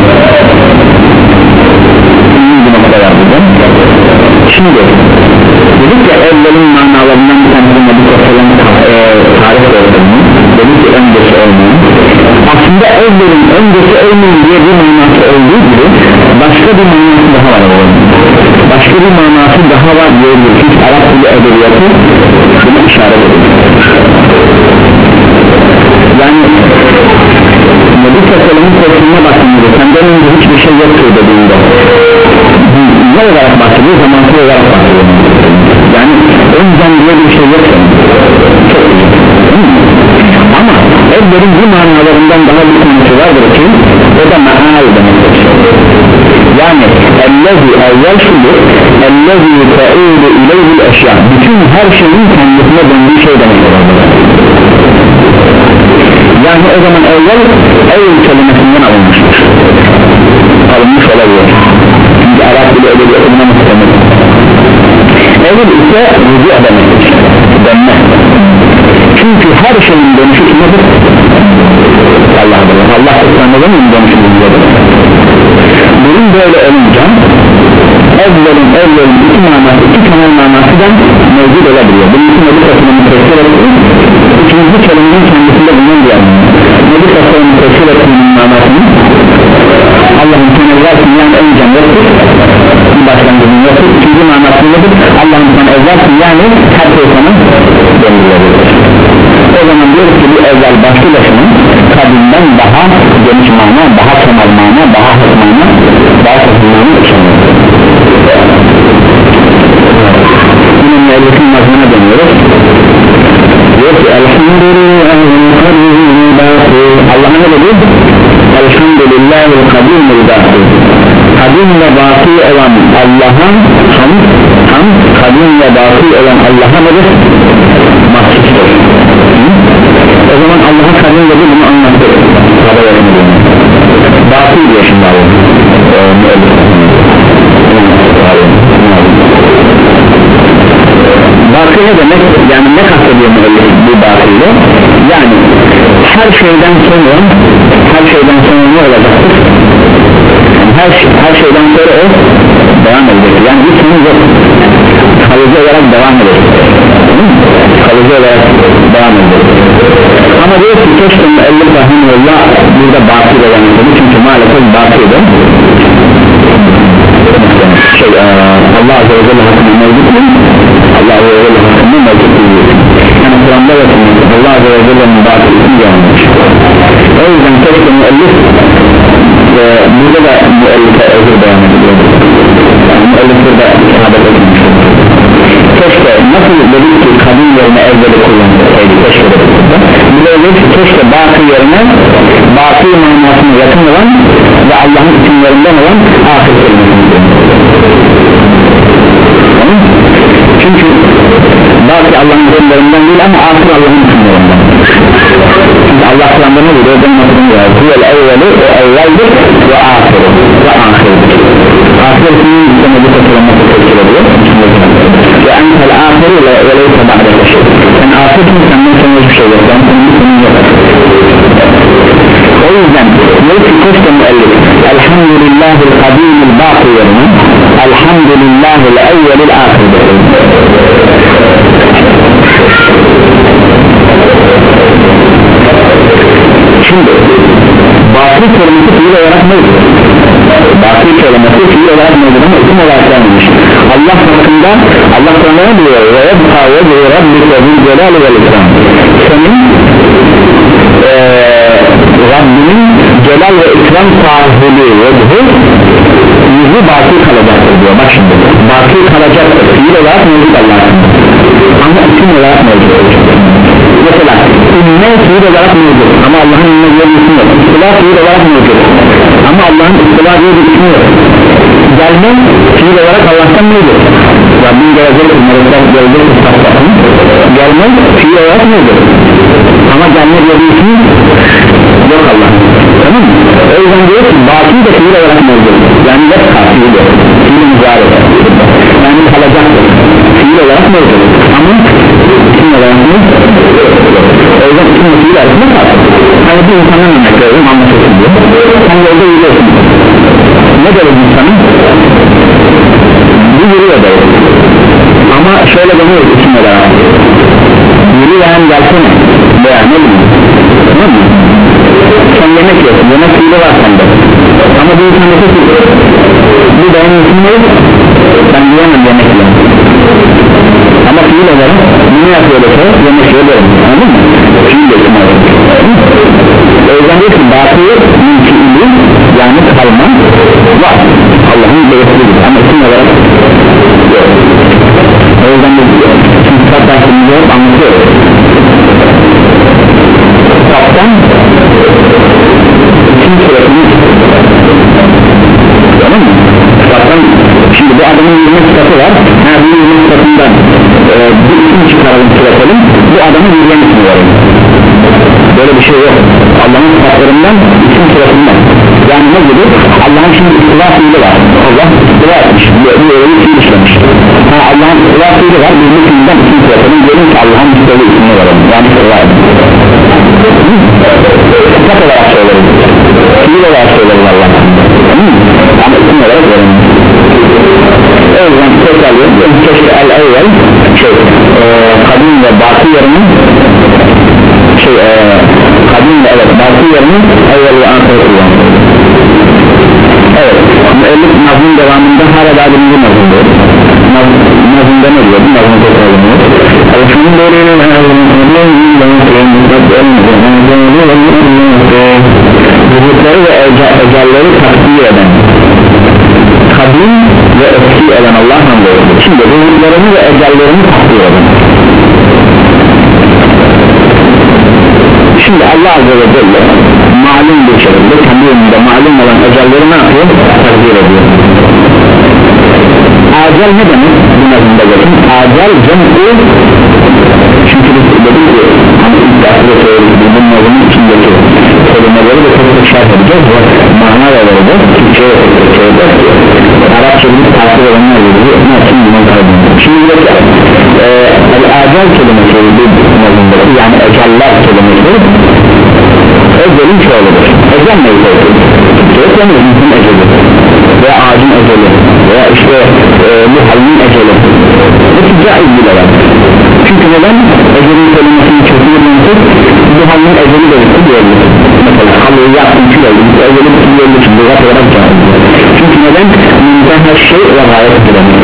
S1: Ünlü bir nokta var burada. Şimdi dedik ya evvelin manalarından bir tanesi Nebi Aleyhisselam e, tarih öğretmeninin dedik ki öncesi olmayan aslında evvelin öncesi olmayan diye bir manası olduğu gibi başka bir manası daha var başka bir manası daha var diyebilir çünkü Arap dili edebiyatı bunu işaret ediyor yani Nebi Aleyhisselam'ın korkununa baktığında senden önce hiçbir şey yoktur dediğinde ne olarak bahsediyor zamansal olarak bahsediyor yani önceden diye bir şey yok çok iyi ama evlerin bu manalarından daha bir konusu vardır ki o da ma'al demektir yani ellezi evvel şudur ellezi fe'udu ileyhil eşya bütün her şeyin kendisine döndüğü şey demektir yani o zaman evvel evvel kelimesinden alınmıştır alınmış olabilir çünkü Arap bile öyle bir edilme muhtemel evvel ise rücu demektir dönme çünkü her şeyin dönüşü nedir? Allah'dır Allah Kur'an'da mı dönüşü buluyordur bunun böyle olunca evvelin evvelin iki manası iki temel manası da mevcut olabiliyor bunun için Nebi Aleyhisselam'ın tefsir ettiği ikinci kelimenin kendisinde bulunan bir anlamı Nebi Aleyhisselam'ın tefsir ettiğinin manasını Allah'ın sen evvelsin yani öncem yoktur bir başlangıcın yoktur ikinci manası nedir? Allah'ın sen evvelsin yani her şey sana döndürülebilir o zaman diyoruz ki bu evvel başlı başına kadimden daha geniş mana daha kemal mana daha hak mana daha hak mana içindir bunun müellifin mazmuna dönüyoruz diyor ki Allah'a ne dedi? Elhamdülillahil kadimil bâkî kadim ve bâkî olan Allah'a hamd hamd kadim ve bâkî olan Allah'a nedir? mahsustur o zaman Allah'a kadim dedi bunu anlattı bâkî diyor şimdi Allah bâkî ne demek? yani ne kastediyor bu bâkîyle? yani her şeyden sonra her şeyden sonra ne olacaktır? her şeyden sonra o devam edecek, yani bir sınır yok, kalıcı olarak devam edecek, kalıcı olarak devam edecek. Ama diyor ki keşke müellif rahimullah burada bakir olan dedi, çünkü maalesef bakirde şey, Allah Azze ve Celle hakkında mevcut değil, Allah Azze ve Celle hakkında mevcut değil, yani Kur'an'da yapılmış Allah Azze ve Celle'nin bakirliğini yanmış. O yüzden keşke müellif e, burada da müellife özür beyan ediliyor, yani müellif burada şehadet edilmiş. Keşke nasıl dedik ki kadın yerine evveli kullansaydı, keşke dedik burada, bir de keşke bakir yerine bakir manasına yakın olan ve Allah'ın isimlerinden olan ahir kelimesini. Çünkü belki Allah'ın isimlerinden değil ama ahir Allah'ın isimlerinden. Çünkü Allah Kur'an'da ne diyor? Hüvel evveli o evveldir ve ahir ve ahirdir. Ahir isminin üstüne bu tasarlaması teşkil ediyor ve entel ahiri ve leyse ba'deke şey. Sen ahirsin, senden sonra hiçbir şey yok, ben senin ismin yok. O yüzden diyor ki keşke müellif elhamdülillahil kadimil baqi yerine elhamdülillahil evvelil ahirdir. Şimdi bakir kelimesi fiil olarak neydi? Bakir kelimesi fiil olarak neydi ama isim olarak gelmiş. Allah hakkında Allah sana ne diyor? Ve yebqa vecih rabbike bil celali vel ikram. Senin ee, Rabbinin celal ve ikram sahibi vecihi yüzü bakir kalacaktır diyor. Bak şimdi bakir kalacaktır, fiil olarak mevcut Allah'ın ama isim olarak mevcut. Mesela inne fiil olarak mevcut ama Allah'ın inne diye bir isim yok. İstila fiil olarak mevcut ama Allah'ın istila diye bir isim yok. Gelme fiil olarak Allah'tan mevcut. Rabbin gelecek, melekler gelecek, istatlarını gelme fiil olarak mevcut ama gelme diye bir isim yok Allah'ın. Tamam mı? O yüzden diyor ki bakir de fiil olarak mevcut. Yani yekka fiil yok, fiil mübarek, yani kalacaktır, fiil olarak mevcut ama isim olarak mevcut. O yüzden isim ve fiil arasında kalsın. Hani bir insanın örnek veriyorum, anlaşılsın diyor. Sen yolda yürüyorsun, ne der insanın? Bu yürüyor der ama şöyle demiyor isim olarak, yürüyen gelsene veya ne bileyim, tamam mı? Sen yemek yiyorsun, yemek fiili var sende ama bir insan da ki bu benim isim değil, ben diyemem yemek yiyorum ama fiil olarak bunu yapıyor da şey, yemek yiyor derim, anladın mı? Fiil de isim olarak. O yüzden diyor ki bakir fiili yani kalma var, Allah'ın belirtilidir ama isim olarak yok. O yüzden de şimdi kitaptan şimdi anlatıyoruz. Kitaptan isim suretini, tamam mı? Kitaptan şimdi bu adamın yirmi kitabı var, her bir yirmi kitabından e, bir isim çıkaralım, süretelim, bu adamın yirmi ismi var. Böyle bir şey yok. Allah'ın kitaplarından isim sırasından, yani ne gibi? Allah'ın şimdi istiva fiili var, Allah istiva etmiş, bu öyle bir fiil işlemiş. Ha, Allah'ın istiva fiili var, bir fiilden isim sırasının diyelim ki Allah'ın istiva ismini verelim, yani istiva etmiş. Kitap olarak söyleriz, fiil olarak söyleriz Allah'ın, ama isim olarak verelim. O yüzden tekrarlıyor, keşke el-evvel şey, e, kadim ve batı yerinin şey, e, kadim ve evet batı yerinin evvel ve ahir kullanıyor. Evet, müellif nazım devamında hala daha birinci nazımda nazımda ne diyor? Bu nazımda tekrarlanıyor. Vücutları ve ecelleri takdir eden, kadim ve eski eden Allah hamdolsun. Şimdi vücutlarını ve ecellerini takdir eden. Şimdi Allah Azze ve Celle malum bir şekilde kendi önünde malum olan ecelleri ne yapıyor? Takdir ediyor. Acel ne demek? Bu nazımda bakın. Acel cem'i, çünkü biz dedik ki hani ilk dersde söyledik, bu nazımın içindeki kelimeleri de tek tek şarh edeceğiz ve mana da vereceğiz. Türkçe'ye söyleyeceğiz. Arapça bilip takip edenler gibi ne için bunu kaydediyor. Şimdi diyor ki e, acel kelimesi bir nazımdaki, yani eceller kelimesi ecelin çoğuludur. Ecel neyse Türkçe'ye söylüyoruz, bizim eceli veya ağacın eceli veya işte e, bu halinin eceli hepsi caiz bile var. Çünkü neden? Ecelin kelimesinin çözümü dönüşür, bu halinin eceli dönüşür diyebilir. Mesela halıyı yaptım ki öldüm, eceli diyebilir için bu kat olarak caiz. Çünkü neden? Müntehel şey ve gayet edilemez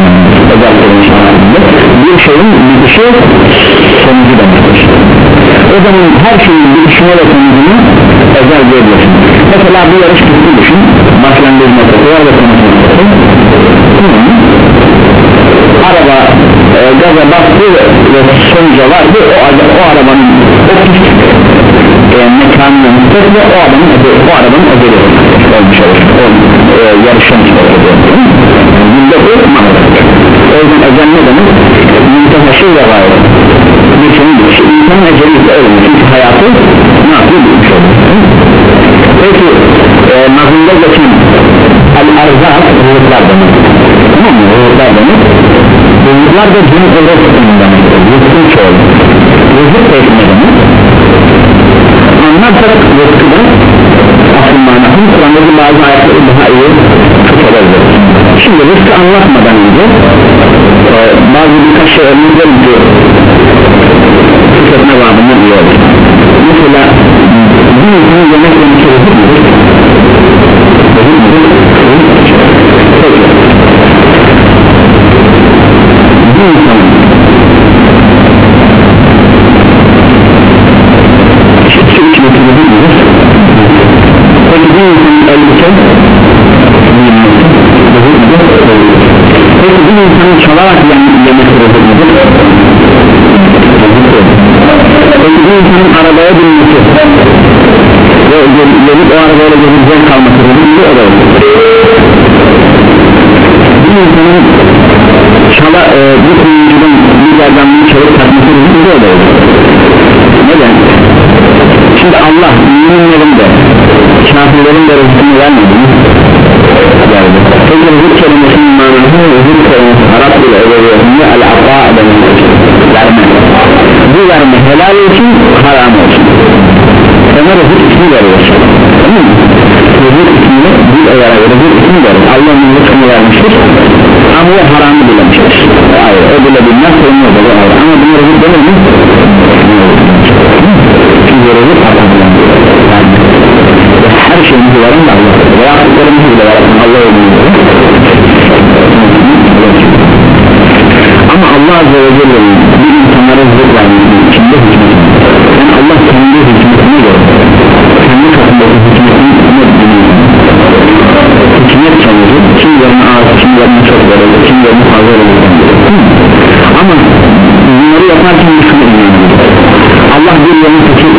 S1: bir şeyin bitişi sonucu demektir. O zaman her şeyin bitişine ve sonucunu özel diyebilirsin. Mesela bir yarış pisti düşün, başlangıç noktası var ve sonuç noktası. Araba e, gaza bastı ve sonuca vardı, o, o arabanın o pist e, mekanına nispet ve o adamın o arabanın ödeli olmuş olur. O e, yarışa nispet ediyor. Bunda bu mağdur. O yüzden ecel ne demek? Müntehaşır ve gayet bir şeyin bir şey. İnsanın eceli ise ölüm. Çünkü hayatı ne yapıyor? Bir şey olur. Peki e, nazımda geçen el-erzak ruhlar demek. Tamam mı? Ruhlar demek. Ruhlar da cin olur demek. Rızkın çoğu. Rızık peki ne demek? Anlarsak rızkıda asıl manasını Kur'an'daki bazı ayetleri daha iyi tutabilir. Şimdi rızkı anlatmadan önce e, bazı birkaç şey örneklerim ki tüketme babından iyi olur. Mesela bir insanın yemek yemesi rızık mıdır? Rızık mıdır? Peki bir insanın su içmesi rızık mıdır? Peki bir insanın elbise giyinmesi rızık mıdır? Peki bir insanın çalarak yemesi rızık mıdır? Peki bir insanın arabaya binmesi ve gelip o arabayla gezecek kalması rızık mıdır? O da olur. Bir insanın çala e, bir kuyumcudan bir yerden bir çalıp takması rızık mıdır? O da olur. Neden? Şimdi Allah müminlerin de kafirlerin de rızkını vermedi mi? Geldi. Peki rızık kelimesinin manası rızık kelimesi Arap ile ödeviyatında el-abba demektir. Verme. Bu verme helal olsun, haram olsun. Sana rızık ismi veriyorsun. Tamam mı? Rızık ismini bir olarak rızık ismi verir. Allah'ın rızkını vermiştir ama o haramı bilemiştir. Hayır, o bile bilmez sorumlu olur. Ama bunu rızık denir mi? Çünkü rızık atabilen yani her şeyimizi veren de Allah ve yaptıklarımızı bile veren Allah olduğunu ama Allah Azze ve Celle'nin bir insanlara rızık vermesi içinde hükmeti yani Allah kendi hükmetine göre kendi katındaki hükmetini hükmet sonucu kim yerine az, kim yerine çok verir, kim yerine fazla verir ama bunları yaparken bir şunu inanıyor Allah bir yerini seçip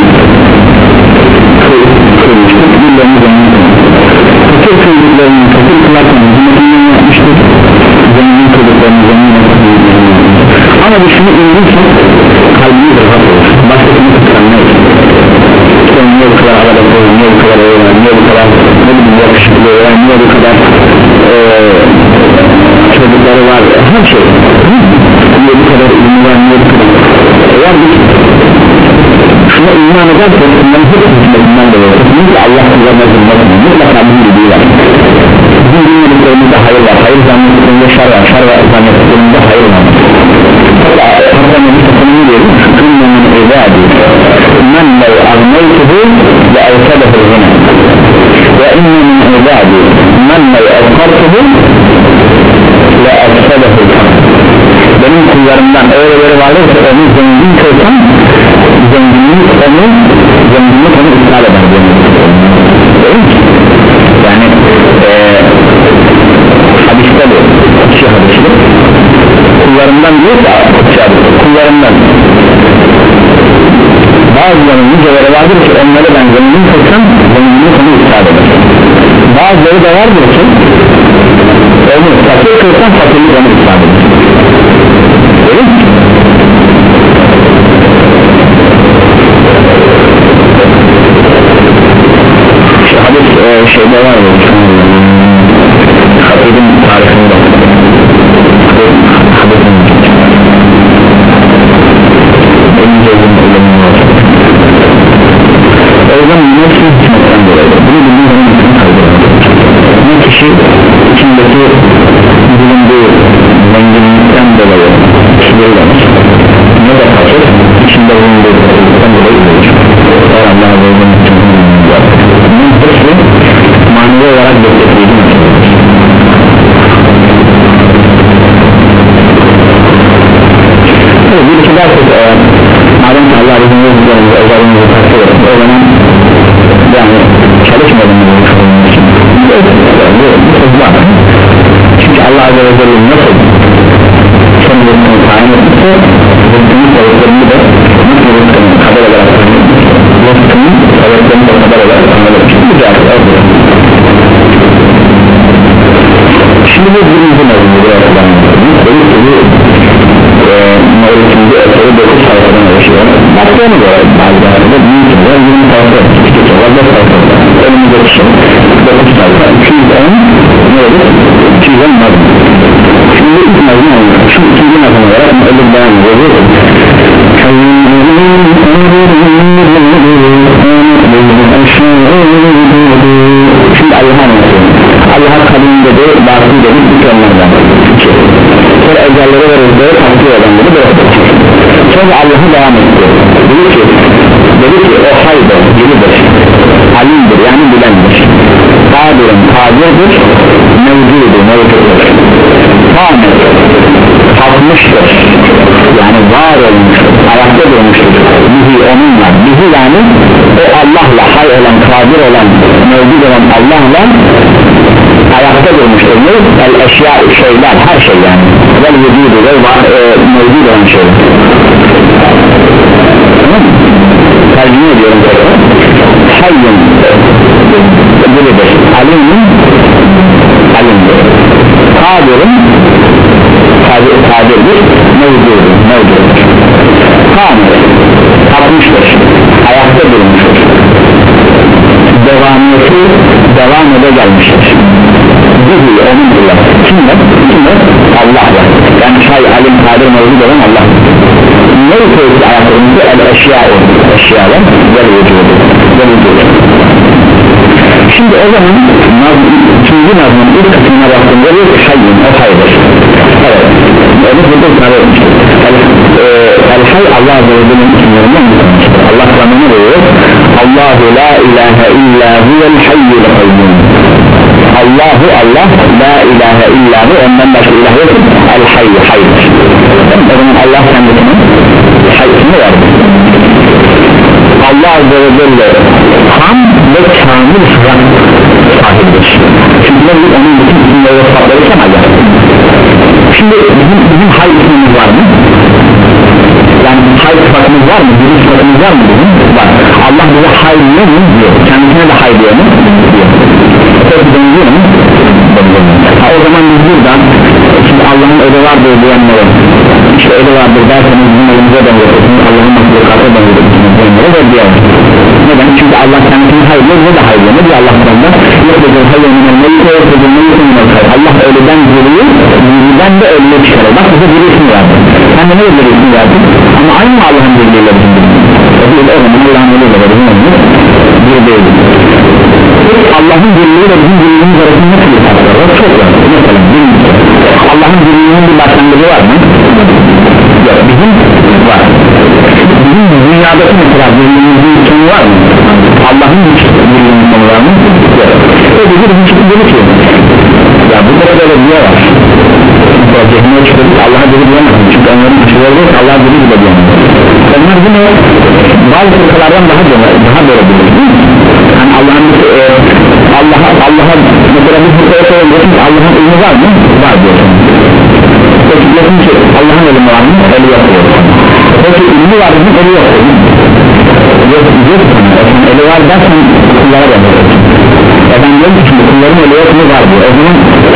S1: kılmıştır, bir yerini zengin fakir kıldıklarını fakir kılarken hükmetinden yapmıştır zengin kıldıklarını zengin yapmıştır ama bir şunu inanırsa kalbimiz rahat olur başkasını kıskanmayız işte niye bu kadar havada koyun, niye bu kadar öğren, niye bu kadar ne bileyim yakışıklı öğren, niye bu kadar ee, çocukları var, her şey niye bu kadar ünlü var, niye bu kadar eğer biz şuna iman edersek bunların hepsi hükmetinden de olur kesinlikle Allah kullarına zulmetmez mutlaka bir bildiği var bizim dinlediklerimizde hayır var, hayır zannettiklerinde şer var, şer var zannettiklerinde hayır var hatta Nebi Tasarım'ı diyelim şükürle min ibadi men lev agneytuhu ve evsedehu zine ve inne min ibadi men lev evkartuhu ve evsedehu benim kullarımdan öyle böyle vardır ki onu zengin kılsam zenginlik onu zenginlik onu iptal eder yani ee, hadiste bu kişi hadisi kullarından değil de kullarından bazılarının niceleri vardır ki onları ben zengin kılsam zenginlik onu iptal eder bazıları da vardır ki onu fakir kılsam fakirlik onu iptal eder değil mi? Şu hadis e, şeyde var mı? Hadis'in tarifinde hadisin en cezim ölümün var o yüzden nefsi hikmetten dolayı bunu bildiğin zaman bütün kaybeder ne kişi olarak anladık. Güzel. Şimdi bu birinci mevzu biraz anlatalım. Böyle bir mevzusunda eseri dokuz sayfadan oluşuyor. Baktığını da bazılarında büyük yirmi sayfa tutuyorlar da sayfa önümüzdeki şey dokuz sayfa iki yüz on ne olur? iki yüz on mevzu. Şimdi ilk mevzu anlatalım. Şu ikinci mevzu olarak öyle devam ediyor. Şimdi Allah'a anlatıyor. Allah'a kadın dedi, batıl dedi, bütünlerden sonra ecellere verildiği takdir edenleri bırakır. Sonra Allah'a devam etti. Dedi ki, dedi ki o haydır, biridir, alimdir yani bilendir, kadir'in kadirdir, mevcudur, mevcuttur, kamet, kalkmıştır yani var olmuştur, ayakta durmuştur, bihi onunla, bihi yani o Allah'la, hay olan, kadir olan, mevcut olan Allah'la ayakta durmuştur. Ne? El eşya şeyler, her şey yani vel vücudu ve e, mevcut olan şeyler. Tamam mı? Tercüme ediyorum tekrar. Hayyun biridir, alimin alimdir, kadir'in kadir, kadirdir, mevcudu mevcuttur, kadir kalkmıştır, ayakta durmuştur, devamiyeti devam ede gelmiştir. Bihi onunla kimle? Kimle? Allah'la yani şey alim kadir mevcut olan Allah. Ne söyledi ayaklarımızda? El eşya'u eşyalar ve vücudu ve vücudu. Şimdi o zaman ikinci nazımın ilk kısmına baktığında bir hayyın o haydır. Evet öyle burada ısrar etmiştir. El hay Allah Azze ve Celle'nin isimlerinden mutlamıştır. Allah tanımı veriyor. Allahu la ilahe illa huvel hayyul kayyum. Allahu Allah la ilahe illa hu ondan başka ilah yok. El hayy haydır. O zaman Allah kendisinin hayyını verdi. Allah Azze ve Celle ham ve kamil sıfat sahibidir. Çünkü biz onun bütün isimleri ve sıfatları kemaldir. Şimdi bizim, bizim hay ismimiz var mı? Yani hay sıfatımız var mı? Bizim sıfatımız var mı bizim? Var. Allah bize hay diyor mu? Diyor. Kendisine de hay diyor mu? Diyor. Peki benziyor mu? Ha, o zaman biz buradan şimdi Allah'ın öde vardır diyenlere işte öde vardır derseniz bizim elimize benziyorsunuz, Allah'ın mahlukatı benziyorsunuz diyenlere ve diyelim. Neden? Çünkü Allah kendisini hay diyor, ne de hay diyor. Ne diyor Allah Kur'an'da? Yok diyor hay diyor, Allah ölüden diriyi, diriden de ölüye çıkarır. Bak bize diri ismi verdi. Sen de ne diri ismi verdin? Ama aynı mı Allah'ın diriliğiyle bizim diriliği? O değil o zaman Allah'ın ölüyle bizim ölüyle bir değil. Allah'ın diriliğiyle bizim diriliğimiz arasında nasıl bir fark var? Çok var. Mesela Allah'ın diriliğinin bir başlangıcı var mı? Yok, bizim var. Bizim dünyadaki mesela diriliğimizin sonu var mı? Allah'ın diriliğinin sonu var mı? Yok. O bizi bizim çıkıp dedi ki ya burada böyle bir yer var. Cehenneme çıkıyoruz, Allah'a diri diyemezsin. Çünkü onların çıkıyoruz, Allah'a diri gibi diyemezsin. Onlar bunu bazı fırkalardan daha daha böyle bilir. Yani Allah'ın e, Allah'a Allah'a mesela bir fırkaya söylüyorsun ki Allah'ın ilmi var mı? Var diyorsun. Peki diyorsun ki Allah'ın ilmi var mı? Eli yok diyorsun. Peki ilmi var mı? Eli yok diyorsun. Yok diyorsun. Eli var dersen kullara benziyorsun. E ben diyorum ki kulların eli yok mu? Var diyor. O zaman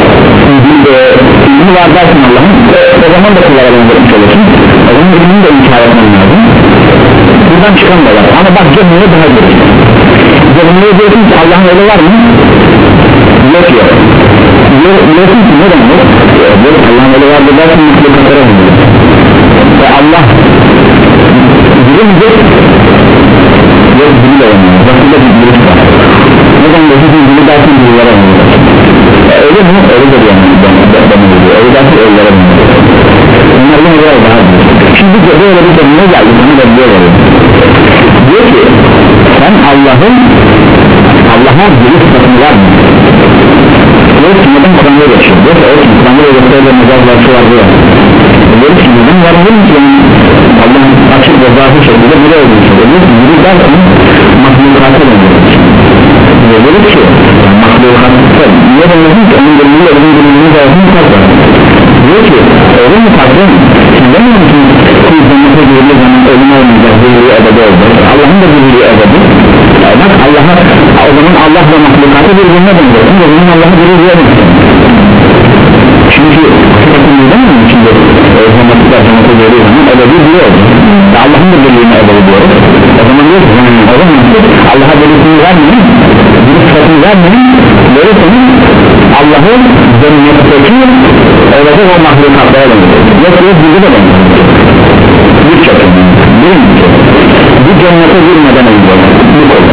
S1: ilmi var dersin Allah'ın e, o zaman da kullara benzetmiş olursun. O zaman ilmini de inkar etmen lazım. Buradan çıkamıyorlar ama bak cehenneye daha gelir. Cehenneye diyorsun ki Allah'ın eli var mı? Yok yok. Diyorsun ki neden yok? Yok Allah'ın eli var dersin mutluluklara benziyor. Ve Allah bilince yok dili de olmuyor. Bakımda bir birisi var. Neden de sizin dili dersin dillere benziyor. E, öyle mi? Öyle de diyemez. Öyle dersin öylere benziyor. Onlar yine böyle daha büyük. Şimdi böyle bir konuna geldi. Bunu da diyor. Diyor ki sen Allah'ın Allah'a dili sıfatını var mı? Diyor ki neden Kur'an'da geçiyor? Diyor ki o ki Kur'an'da geçiyor da mezarlar şu var diyor. Diyor ki neden var mı? Allah'ın açık ve zahir şekilde biri olduğu için. Diyor ki biri derken mahlukatı benziyor. Diyor ki olduğu hakkında niye demedin ki onun deliliyle onun deliliyle zaten farklı diyor ki öyle mi farklı siz demiyor musunuz ki cennete girdiği zaman ölüm olmayacak deliliği ebedi olacak Allah'ın da deliliği ebedi bak Allah'a o zaman Allah ve mahlukatı birbirine benzer o zaman Allah'ı deliliğe benzer çünkü hakikaten neden mi içinde cennetler cennete girdiği zaman ebedi diyor Allah'ın da deliliğine ebedi diyoruz o zaman diyor ki o zaman Allah'a deliliğini vermeyin bir sıfatını vermeyin böyle senin Allah'ı cennetteki olacak o mahlukatlara benzer yok yok bizi de benzer bir çok birinci bu cennete girmeden önce bu konu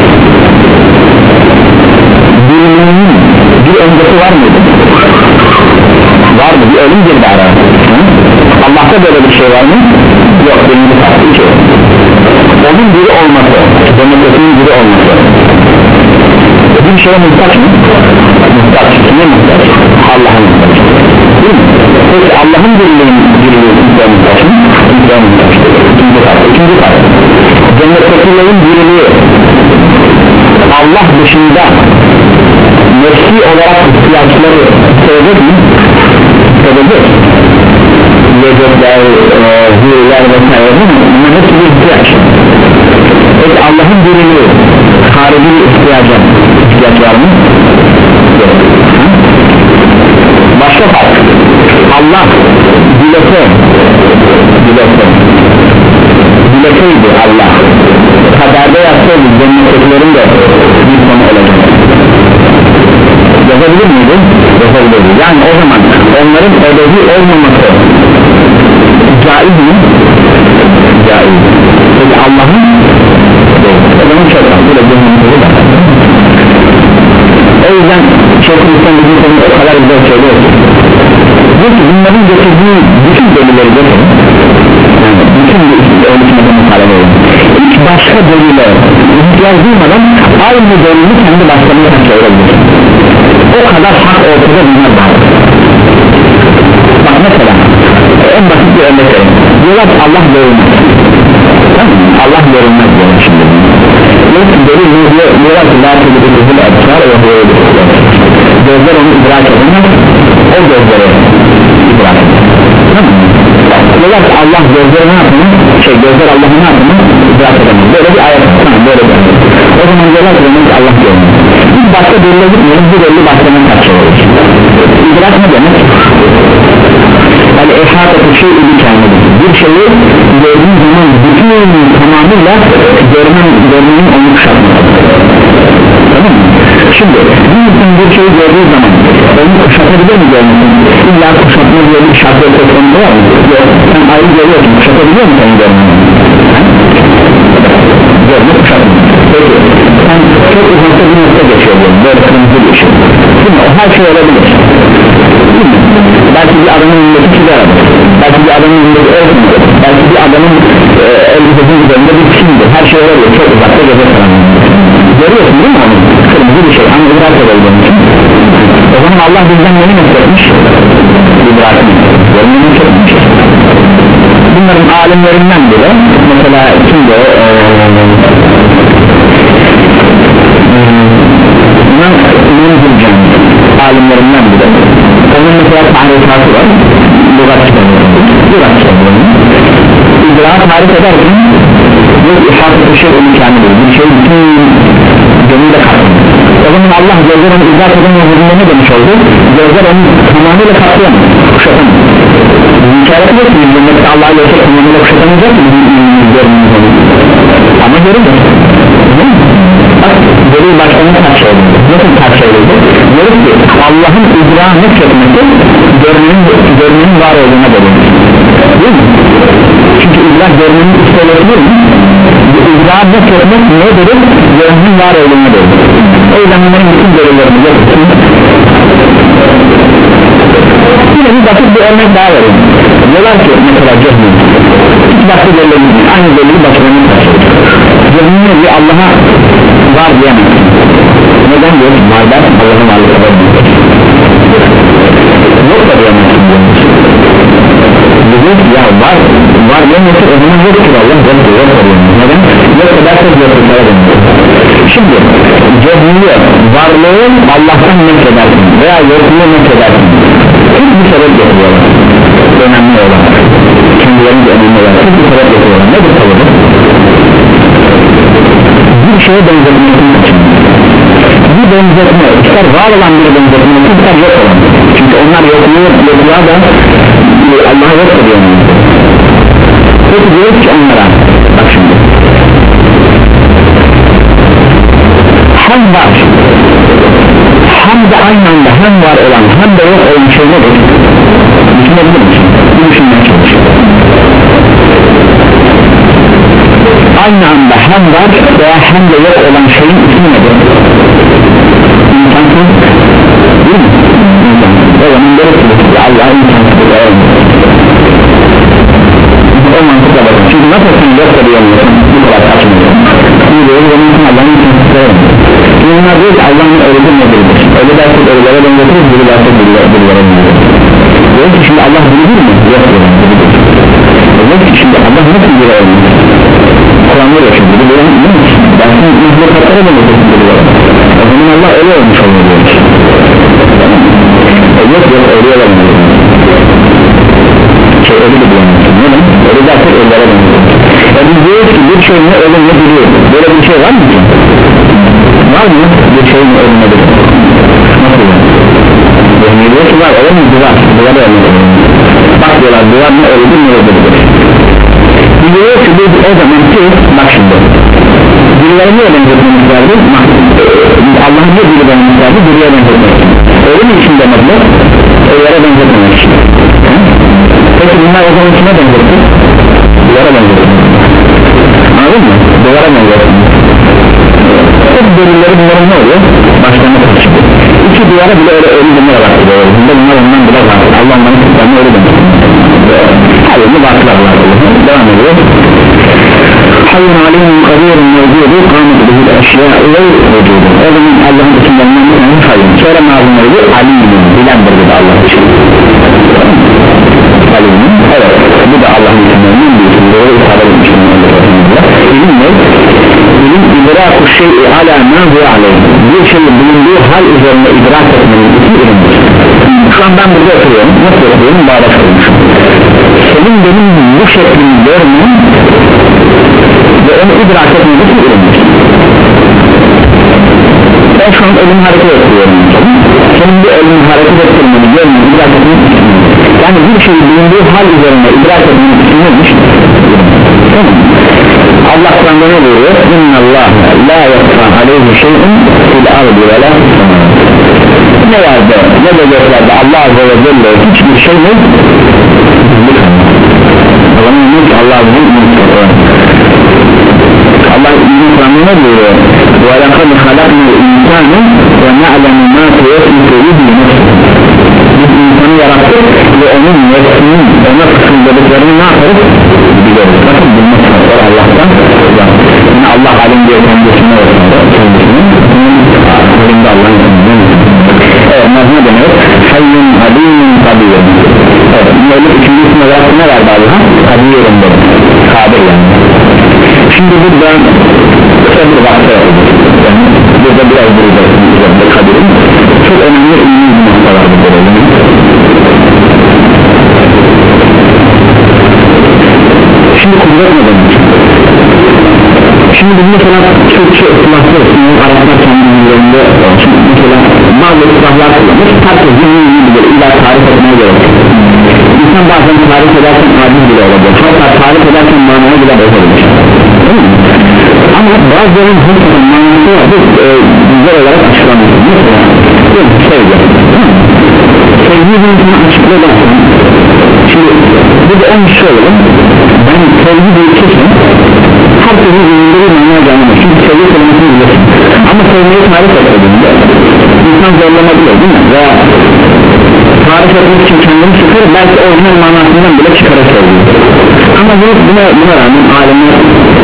S1: birinin bir öncesi var mıydı? Var mı? Bir ölüm girdi ara Allah'ta böyle bir şey var mı? Yok birinci farklı iki onun biri olması cennetinin biri olması bir şeye muhtaç mı? muhtaç kime muhtaç? Allah'a muhtaç değil mi? peki Allah'ın birliğinin birliği kimseye muhtaç mı? kimseye muhtaç ikinci farklı ikinci farklı cennettekilerin birliği Allah dışında nefsi olarak ihtiyaçları sevecek mi? sevecek yiyecekler, hürler vesaire bunlar hepsi bir ihtiyaç peki Allah'ın birliği harici bir ihtiyaca ihtiyaç var mı? yok başka fark Allah dilese dilese dileseydi Allah kaderde yapsaydı cennetlerin de bir sonu olacak yazabilir miydi? yazabilirdi yani o zaman onların ebedi olmaması caiz mi? caiz peki Allah'ın o zaman çok var bu da cennetleri var o yüzden Şeyhülislam bizim konuda o kadar güzel söylüyor ki diyor ki bunların getirdiği bütün delilleri getirin yani bütün ölçümede mukalebe olun hiç başka delile ihtiyaç duymadan aynı delili kendi başlarına çevirebilir o kadar hak ortada bunlar var bak mesela en basit bir örnek verin diyorlar ki Allah görünmez tamam mı? Allah görünmez diyorlar şimdi yok delil diyorlar ki la tebidikizil absar ve gözler onu idrak edemez o gözleri idrak edemez tamam mı? diyorlar ki Allah gözleri ne yapıyor? şey gözler Allah'ı ne yapıyor? idrak edemez böyle bir ayet tamam böyle bir ayet o zaman diyorlar ki demek ki Allah görünmez biz başka delile gitmiyoruz bu delili başkanın tartışıyoruz idrak ne demek? yani ehatı şey ili kendini bir şeyi gördüğün zaman bütün tamamıyla görmen, görmenin onu kuşatması tamam mı? şimdi bir insan bir şeyi gördüğü zaman onu kuşatabilir mi görmesin? illa kuşatma diye bir şartı konusu var mı? yok sen ayrı görüyorsun kuşatabiliyor musun seni görmenin? görme kuşatma peki sen çok uzakta bir nokta geçiyor böyle kırmızı bir şey değil mi? o her şey olabilir belki bir adamın önündeki sigara belki bir adamın önündeki örtündür belki bir adamın e, elbisesinin üzerinde bir kimdir her şey olabilir çok uzakta gece karanlığında görüyorsun değil mi onu kırmızı bir şey ama idrak edebildiğin için o zaman Allah bizden neyi nefretmiş idrakını görmeyi nefretmiş bunların alimlerinden biri mesela kimde o İmam Zülcan alimlerinden biri onun mesela tarifası var lügat kitabı lügat kitabı idrak tarif ederken bu ihatı şey imkanıdır bir şey bütün gönülle kapsıyor o zaman Allah gözler onu idrak edemediğinde ne demiş oldu gözler onu tamamıyla kapsayamaz kuşatamaz hikayeti yok ki cennette Allah'a göre tamamıyla kuşatamayacak ki ama görünür bak delil başkanın kaç şey oldu nasıl kaç şey oldu diyoruz ki Allah'ın idrak etmesi görmenin, görmenin var olduğuna delildir değil mi? çünkü idrak görmenin üstelik değil mi? idrak etmek ne dedir? görmenin var olduğuna delildir o yüzden bunların bütün delillerini yapıyorsun yine bir basit bir örnek daha verin diyorlar ki mesela cehmin hiç başka delillerini aynı delili başkanın kaç şey cehminle bir Allah'a var diyemez neden diyor? varlar Allah'ın varlığı kadar yok da diyemezsin diyor ya var var diyemezsin o zaman yoktur Allah yoktur yok da diyemez neden? yok edersek yokluğa dönüyor. Şimdi cehliye varlığın Allah'tan nefredersin veya yokluğu nefredersin. Tek bir sebep getiriyorlar, önemli olan kendilerinde önemli olan tek bir sebep getiriyorlar. Nedir sebebi? Bir şeye benzetmekten kaçınıyor. Bir benzetme, ister var olan bir benzetme, ister yok olan. Çünkü onlar yokluğu, yokluğa da Allah'a yok ediyor. Peki diyoruz ki onlara, bak şimdi hem var, hem de aynı anda hem var olan hem de yok olan şey nedir? Düşünebilir misin? Bu düşünmeye çalış. Aynı anda hem var veya hem de yok olan şeyin ismi nedir? İmkansız değil mi? İmkansız. O zaman gerekli Allah'a imkansız o mantıkla bakın. Çünkü nasıl sen yok da diyemiyorsun, bu kadar kaçmıyorsun. Bir de onun için Allah'ın imkansız veremiyor. Bunlar diyor ki Allah'ın ölüdür nedir? Ölü dersek ölülere benzetiriz, biri dersek birileri benzetiriz. Diyor ki şimdi Allah bilidir mi? Yok diyor. Diyor ki şimdi Allah nasıl bir ölüdür? Kur'an'da yok şimdi, bir ölüdür değil mi? Dersin mahlukatlara benzetirsin birileri. O zaman Allah ölü olmuş oluyor diyor. Yok yok ölüye benzetirsin. Şey ölü de bulamazsın. Neden? Ölü dersek ölülere benzetirsin. E biz diyoruz ki bir şey ne ölü ne biliyor. Böyle bir şey var mı ki? Var mı? Bir şeyin ölümü nedir? Nasıl yani? Yani diyor ki var, öyle mi? Duvar, duvar da ölümü. Bak diyorlar, duvar ne ölümü ne ölümüdür? Diyor ki biz o zaman ki, bak şimdi birileri niye benzetmemiz vardı? Allah'ın bir biri benzetmemiz vardı, biriye benzetmemiz. Öyle mi için demediler? Öylere benzetmemek için. Peki bunlar o zaman kime benzetti? Duvara benzetti. Anladın mı? Duvara benzetti. Hep delilleri bunların ne oluyor? Başlarına taşıyor. İki duvara bile öyle ölü demir olarak gidiyor. Bunda bunlar ondan bile var. Allah onların kutlarını öyle demek. Hayırlı baktılar Allah'a. Devam ediyor. Hayyun alimun kadirun mevcudu kâmet bihi eşya ve vücudu. O zaman Allah'ın isimlerinden bir tane hayyun. Sonra mazlumları alimun bilendir dedi Allah için. Alimun, evet. Bu da Allah'ın isimlerinden bir isim. Doğru ifade edilmiştir. İlim ne? İlim idraku şey'i ala ma huve aleyh. Bir şeyin bulunduğu hal üzerine idrak etmenin iki ilimdir. Şu an ben burada oturuyorum. Nasıl oturuyorum? Bağdaş olmuşum. Senin benim bu şeklini görmem ve onu idrak etmenin iki ilimdir. Ben şu an ölümü hareket ettiriyorum. Senin bu ölümü hareket ettirmeni görmeni idrak etmenin iki ilimdir. Yani bir şeyin bulunduğu hal üzerine idrak etmenin iki ilimdir. Tamam. Allah Kur'an'da ne buyuruyor? İnna Allah la yakfa aleyhi şey'in fil ardi ve la ne vardı ne de göklerde Allah Azze ve Celle hiçbir şey yok. O zaman ne ki Allah Azze ve Celle Allah Kur'an'da ne buyuruyor? Ve lekad halaknal insâne ve na'lemu mâ tevfî bihi nefsih. Biz insanı yarattık ve onun nefsinin ona fısıldadıklarını ne yaparız? Biliriz. Bakın bilmek var Allah'tan. Yani Allah alim diye kendisine ortada kendisinin elinde Allah'ın kendisinin. Evet, ne demek? Hayyun alimun kadir. Evet, böyle üçüncü isim olarak ne verdi Allah'a? Kadir'in dedi. Kadir yani. Şimdi burada kısa bir vakti yani burada biraz duracağız Kadir'in. Çok önemli ilmi bir nokta var burada. Şimdi kudret ne demek? Şimdi biz mesela Türkçe ıslahlı ısınıyor Araplar kendilerinde şimdi mesela bazı ıslahlar kullanır herkes yeni bilir illa tarif etmeye gerek İnsan bazen tarif ederken aciz bile olabilir hatta tarif ederken manaya bile bozabilir ama bazılarının hakikaten manası var bu e, güzel olarak açıklanmış mesela sevgi sevgi bir insana açıklayabilirsin şimdi bu da en şey olalım ben sevgi bir kesin herkesin önünde bir manaya gelmez çünkü sevgi kelimesini bilirsin ama sevgiyi tarif etmediğinde insan zorlanabilir değil mi? Veya tarif etmek için kendini çıkar belki orijinal manasından bile çıkarır sevgiyi ama bunu, buna, buna rağmen alimler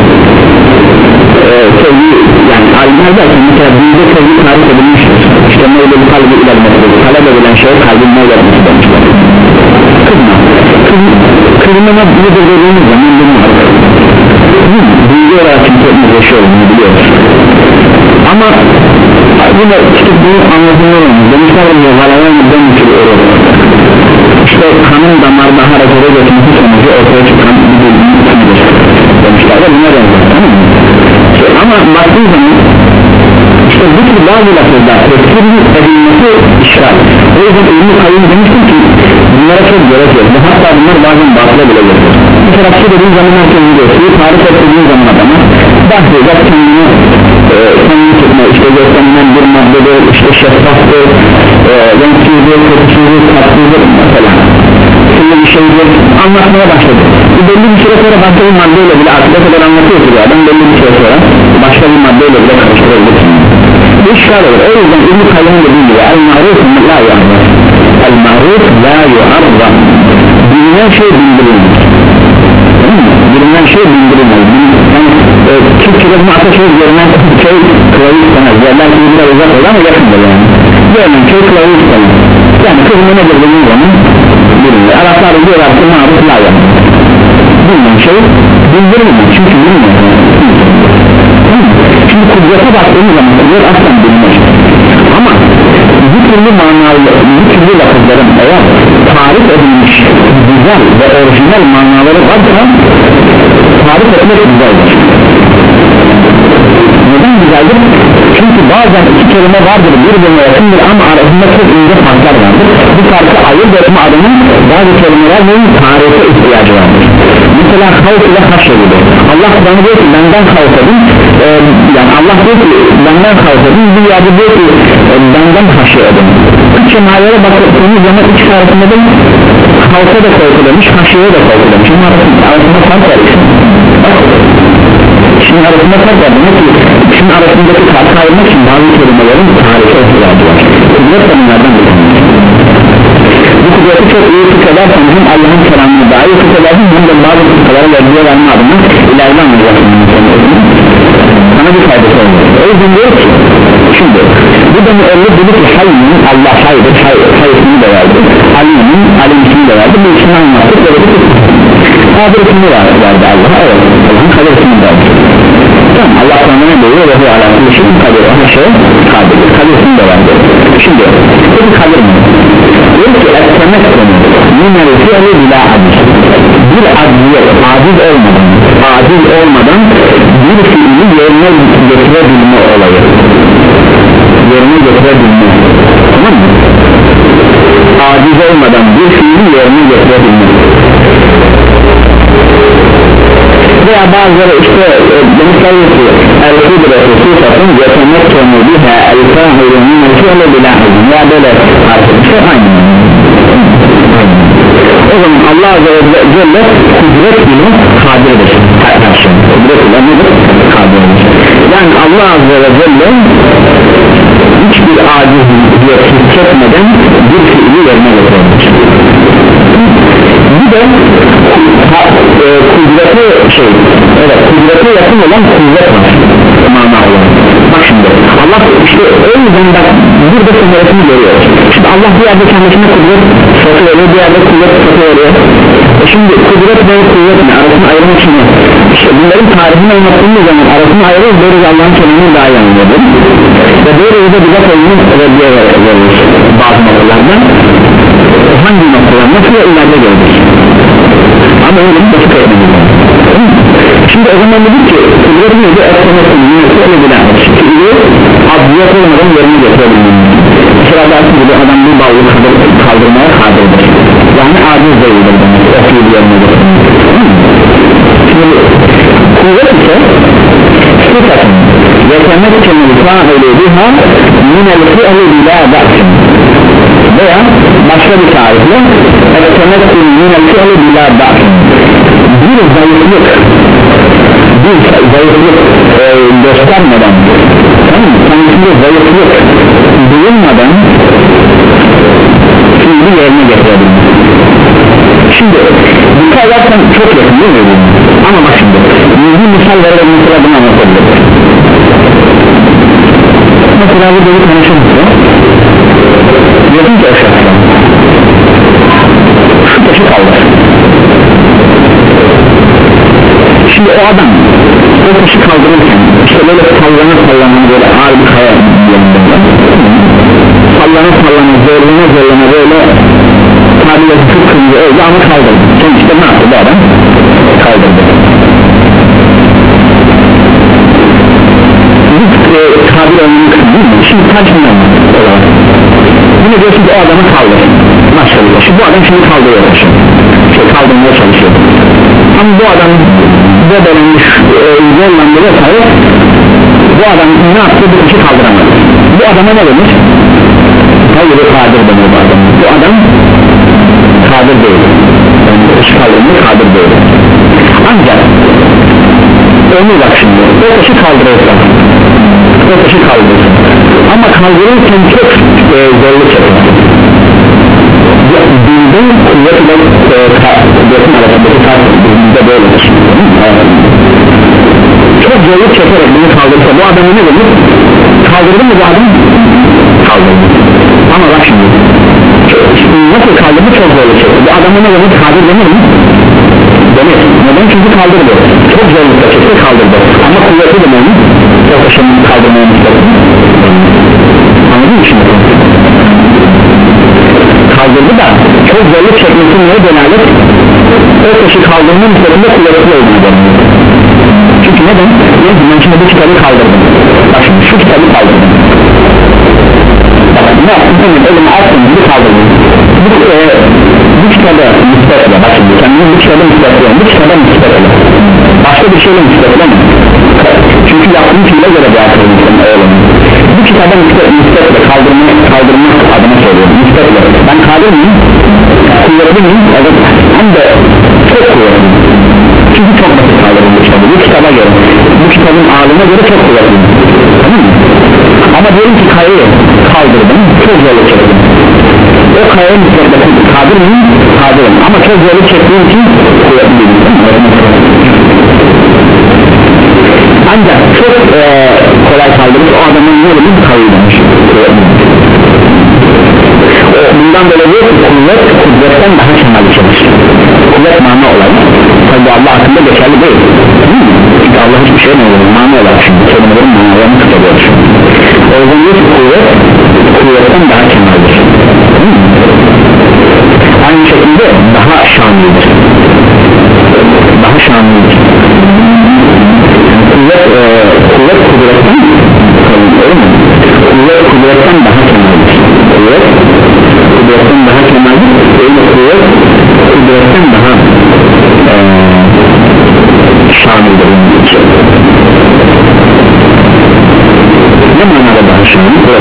S1: e, sevgi yani alimler derken mesela bizde sevgi tarif edilmiştir işte neyle bir kalbi ilerlemesidir talep edilen şey kalbin neyle etmesi demişler kızma kızma nedir dediğimiz zaman bunu arıyor bilgi olarak kimsenin yaşıyor olduğunu biliyoruz ama yine işte bunu anlatılıyor demişler oluyor valayanlıktan uçuruyor işte kanın damarda harekete geçmesi sonucu ortaya çıkan bir bilginin ismidir demişler de buna benzer tamam mı? Ama baktığın zaman işte bu tür bazı lafızda tefsirin edilmesi işaret o yüzden ilmi kayyum demiştim ki bunlara çok gerek yok bu hatta bunlar bazen batıla bile gelir bir tarafçı dediğin zaman herkes biliyor suyu tarif ettiğin zaman adama bahsedecek kendini e, kendini tutma işte gösterilen bir maddedir işte şeffaftır e, renksizdir, kötüsüzdür, tatsızdır mesela şimdi bir şeydir anlatmaya başladı bu belli bir süre sonra başka bir maddeyle bile artık o kadar anlatıyor ki adam belli bir süre sonra başka bir maddeyle bile karıştırabilirsin bu işgal olur o yüzden İbn-i Kayyum'un dediği gibi el-ma'ruf la yu'arraf el-ma'ruf la yu'arraf bilinen şey bildirilmez bilinen şey bildirilmez yani e, Türkçe'de bunu ateşe görünen şey kılavuz istemez yerler ki biraz uzak olur ama yakındır yani görünen şey kılavuz istemez yani kızımı nedir dediğin zaman bilinir Araplar diyorlar ki ma'ruf la yu'arraf bilinen şey bildirilmez çünkü bilmiyor şimdi kudrete baktığımız zaman kudret aslan bilinmez ama bu türlü manalı bu türlü lafızların eğer tarif edilmiş güzel ve orijinal manaları varsa tarif etmek güzeldir neden güzeldir? Çünkü bazen iki kelime vardır birbirine yakındır ama arasında çok ince farklar vardır bu farkı ayırt etme adının bazı kelimelerinin tarife ihtiyacı vardır mesela havf ile haşr gibi Allah bana diyor ki benden havf edin ee, yani Allah diyor ki benden havf edin bir yerde diyor ki e, benden haşr edin üç cemailere baktığımız zaman üç arasında da havfa da korku demiş haşr'e de korku demiş ama arasında fark var şimdi arasında fark var demek ki ikisinin arasındaki farkı ayırmak için bazı kelimelerin tarife ihtiyacı var kudret de bunlardan bir tanesi bu kudreti çok iyi fıkhedersen hem Allah'ın kelamını daha iyi fıkhedersin hem de bazı fıkhaları verdiği verme adına ileride anlayacaksın sana bir faydası olur o yüzden diyor ki şimdi bu da müellif dedi ki hayyinin Allah haydır hayyisini de verdi alimin alim ismini de verdi bu ismini anlattık ve dedi ki kadir ismini verdi Allah'a evet Allah'ın kadir ismini verdi tamam Allah sana ne diyor ve bu alakalı şey kadir her şey kadir kadir ismini de verdi şimdi bu kadir mi? diyor ki ettemekkonu minel fi'li bila aciz bir aciziyet aciz olmadan aciz olmadan bir fiili yerine getirebilme olayı yerine getirebilme tamam mı? aciz olmadan bir fiili yerine getirebilme veya bazıları işte demişler ki el-kudreti sıfatın yetemekkonu biha el-fahiru minel fi'li bila aciz ya böyle arkadaşlar aynı o zaman Allah Azze ve Celle kudret ile kadirdir her şey kudret ile nedir? kadirdir yani Allah Azze ve Celle hiçbir aciziyet hissetmeden bir fiili yerine getirir bir de ha, e, kudreti şey evet kudrete yakın olan kuvvet var mana olan bak şimdi Allah işte o yüzden bak burada sınırını görüyoruz şimdi Allah bir yerde kendisine kudret sıfatı veriyor bir yerde kuvvet sıfatı veriyor e şimdi kudret ve kuvvet ne arasını ayırmak için işte bunların tarihini anlattığımız zaman arasını ayırıyoruz böyle Allah'ın kelimini daha iyi anlıyoruz ve böyle yüzde bize koyduğunu reddiye veriyoruz bazı noktalarda hangi noktalar nasıl ve ileride görürüz ama öyle bir basit etmemiz şimdi o zaman dedik ki kudret neydi? etmesin neyse öyle bilemez fiili adliyet olmadan yerine getirebilmemiz mesela dersin gibi adam bir bağlı kaldırmaya kadirdir yani aciz değildir demek o fiili yerine getirebilmemiz şimdi kuvvet ise sıfatın yetemekkenu fa'ili biha minel fi'li bila ba'sin veya başka bir tarifle ettemekkenu minel fi'li bila ba'sin bir zayıflık bir zayıflık e, göstermeden tamam mı? Kendisinde zayıflık duyulmadan fiili yerine getirebilmek şimdi dikkat edersen çok yakın değil mi? ama bak şimdi bir misal verelim mesela bunu anlatabilir mesela burada bir konuşursa diyorsun ki o şahsen şu taşı kaldır şimdi o adam o taşı kaldırırken işte böyle sallana sallana böyle ağır bir kaya sallana sallana zorlana zorlana böyle tabiyle kıpkırmızı öyle ama kaldırdı. Sonuçta ne yaptı bu adam? Kaldırdı. E, tabir olmanın kısmı değil mi? Şimdi taşından olarak yine diyorsun ki o adamı kaldır maşallah, şimdi bu adam şimdi kaldırıyor şey kaldırmaya çalışıyor ama bu adam bebelenmiş e, zorlandı vesaire bu adam ne yaptı? Bu işi kaldıramadı. Bu adama ne demiş? Hayır, kadir demiyor bu adam. Bu adam kadir değil, yani işi kaldırmıyor, kadir değil. Ancak onu bak şimdi o taşı kaldırıyorsan o taşı kaldırıyorsun ama kaldırırken çok e, zorluk yapıyorsun. Bildiğin kuvvet ile kuvvetin arasındaki fark bizde böyledir. Çok zorluk çekerek bunu kaldırırsa bu adamı ne demek? Kaldırdı mı bu adam? Kaldırdı. Ama bak şimdi nasıl kaldırdı? Çok zorluk çekerek. Bu adamı ne demek? Kadir denir mi? Denir. Neden? Çünkü kaldırdı. Çok zorlukla çekti, kaldırdı. Ama kuvveti de mi? O taşını kaldırmaya müstahil. Anladın mı şimdi? Kaldırdı da çok zorluk çekmesi neye dönerler? O taşı kaldırma müstahilinde kuvvetli olduğunu dönüyor. Çünkü neden? Ben şimdi bu kitabı kaldırdım. Bak şimdi şu kitabı kaldırdım. Bak ne yaptım? Hemen elimi attım gibi kaldırdım. Bu, e, bu kitabı müstahil. Bak şimdi kendimi bu kitabı müstahil. Bu kitabı müstahil. Başka bir şeyle müstahil mi? Çünkü yaptığım fiile göre bir akıllı oğlum. Bu kitaba müstahil kaldırma, kaldırma adına söylüyorum. Müstahil. Ben kadir miyim? Kuvvetli miyim? Evet. Hem de çok kuvvetli. Çünkü çok basit kaldırdım bu kitabı. Bu kitaba göre. Bu kitabın ağırlığına göre çok kuvvetli. Tamam mı? Ama diyelim ki kayayı kaldırdım. Çok zorluk çektim. O kayaya müstahil kadir miyim? Kadirim. Ama çok zorluk çektiğim için kuvvetli değilim. Ancak çok e, kolay kaldırır o adamın ne olur kayıdırmış. Bundan dolayı kuvvet kudretten daha kemal çalışır. Kuvvet mana olarak tabi Allah hakkında geçerli değil. Çünkü Allah hiçbir şey ne olur mana olarak şimdi kelimelerin manalarını tutuyor. O yüzden diyor ki kuvvet kuvvetten daha kemaldir. Aynı şekilde daha şanlıdır. Daha şanlıdır. Kuvvet, e, kuvvet kudretten öyle mi? Kuvvet kudretten daha kemaldir. Kuvvet kudretten daha kemaldir. Öyle kuvvet kudretten daha e, şanlıdır. Ne manada daha şanlıdır?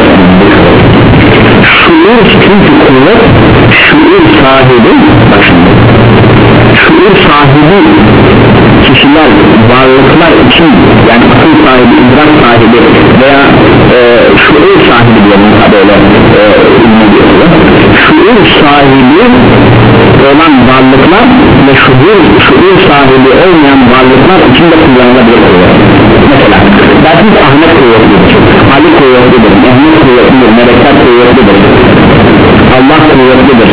S1: Şuur, çünkü kuvvet şuur sahibi, bak şimdi şuur sahibi kişiler, varlıklar için yani akıl sahibi, idrak sahibi veya e, şuur sahibi diyelim böyle e, şuur sahibi olan varlıklar ve şuur, şuur sahibi olmayan varlıklar için de kullanılabilir oluyor. Mesela dersiniz Ahmet kuvvetlidir, Ali kuvvetlidir, Mehmet kuvvetlidir, melekler kuvvetlidir, Allah kuvvetlidir.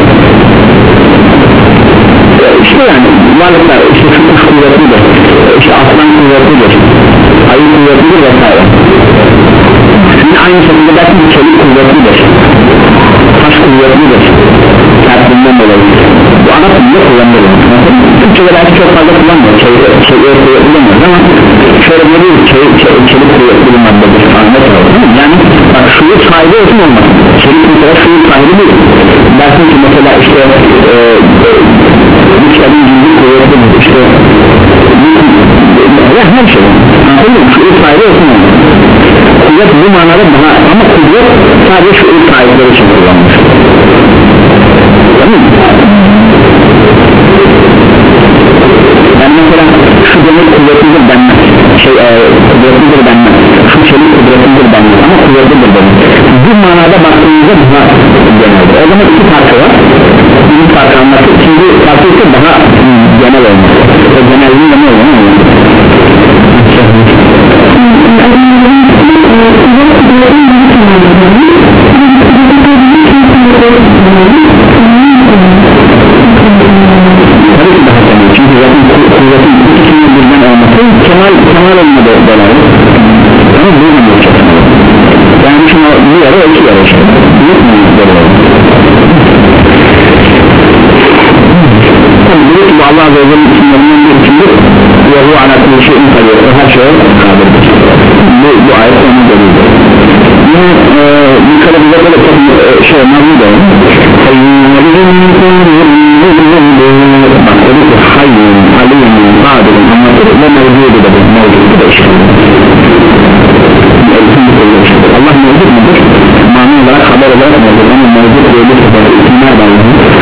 S1: İşte yani varlıklar işte şu kuş kuvvetlidir, işte aslan kuvvetlidir, ayı kuvvetlidir vesaire. Şimdi aynı şekilde dersiniz çelik kuvvetlidir, taş kuvvetlidir, tersinden dolayı. Bu ana dilde kullanılır. Türkçe'de belki çok fazla kullanmıyor, çelik kuvvetli kullanmıyoruz ama şöyle görüyoruz, çelik, çelik, çelik kuvvetli bir maddedir anlat olalım. Yani bak şuur sahibi olsun olmasın, çelik mesela şuur sahibi değil. Dersin ki mesela işte e, bu kitabın cildi kuvvetlidir, işte ya her şey anladın mı? Şuur sahibi olsun olmasın. Kuvvet bu manada daha ama kuvvet sadece şuur sahipleri için kullanmış. Tamam mı? Yani mesela şu demir kuvvetlidir denmez, şey e, kuvvetlidir denmez, şu çelik kuvvetlidir denmez ama kuvvetlidir denmez. Bu manada baktığımızda daha geneldir. O zaman iki farkı var. Bir farkı anlatıyor. Şimdi farkı ise daha genel olması. O genelliğin de ne olduğunu tabii ki daha kemal. Çünkü zaten kuvvetin ikisinin birden olması kemal kemal olmadı dolayı ama bu ne yapacak yani şuna bir yere iki yere işte büyük mü böyle tabi büyük bu Allah Azze ve Celle'nin isimlerinden bir isimdir ve bu alakalı şeyin kadir o her şeye kadirdir bu, bu ayet onun delildir yine e, bir kere bize böyle çok e, şey mazlum da bak dedi ki hayyun aliyyun kadirun anlatır ve mevcudu da bu mevcudu da işte Allah mevcut mudur? Mani olarak haber olarak mevcut ama mevcut diye bir isimler var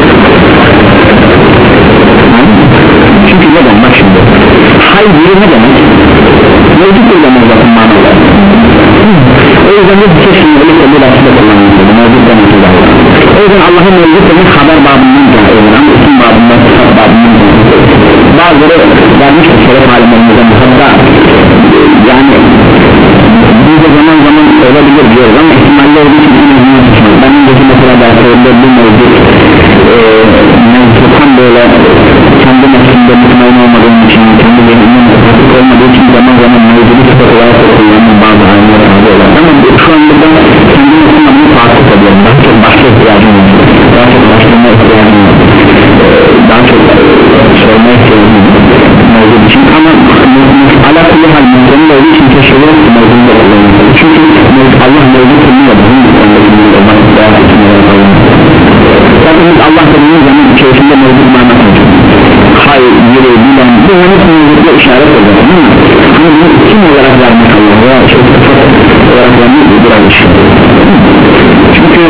S1: çünkü neden bak şimdi hay biri ne demek? Mevcut değil demek zaten mani olarak o yüzden bir kesin öyle ki bir açıda kullanmıştır mevcut demek o yüzden Allah'ın mevcut demek haber babından olur ama isim babından sıfat babından bazıları vermiştir şeref alimlerimizden hatta yani biz de zaman zaman olabilir diyoruz ama ihtimalle olduğu için inanılmaz tutmak ben önceki mesela derslerinde bu mevcut e, mevcuttan böyle kendi nefsinde mutmain olmadığım için kendi benimle mutmatik olmadığı için zaman zaman mevcudu sıfat olarak kullanılan bazı alimler oluyorlar ama şu an burada kendi nefsimle bunu farklı ediyorum daha çok başka ihtiyacım var daha çok başlama ihtiyacım var daha çok sormaya ihtiyacım var mevcut için ama alakalı hal mevcudun olduğu için teşekkür ettim mevcudunda olmalı çünkü Allah mevcut kılmıyor bunun konusunda olmak daha etmeye falan zaten biz Allah dediğimiz zaman içerisinde mevcut manası hayır, yürü, bilen bu onun mevcutla işaret eder ama bunu kim olarak vermek Allah'a çok sıfat olarak vermek biraz işaret çünkü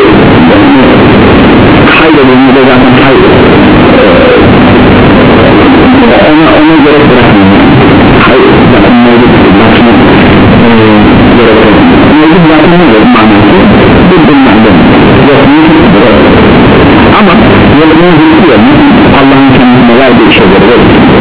S1: hay dediğimizde zaten hay ona, ona gerek bırakmıyor hay zaten mevcut bırakmıyor mevcut zaten ne olur manası bir bilmem ama yolunu zıplıyor Allah'ın kendisine verdiği şeyleri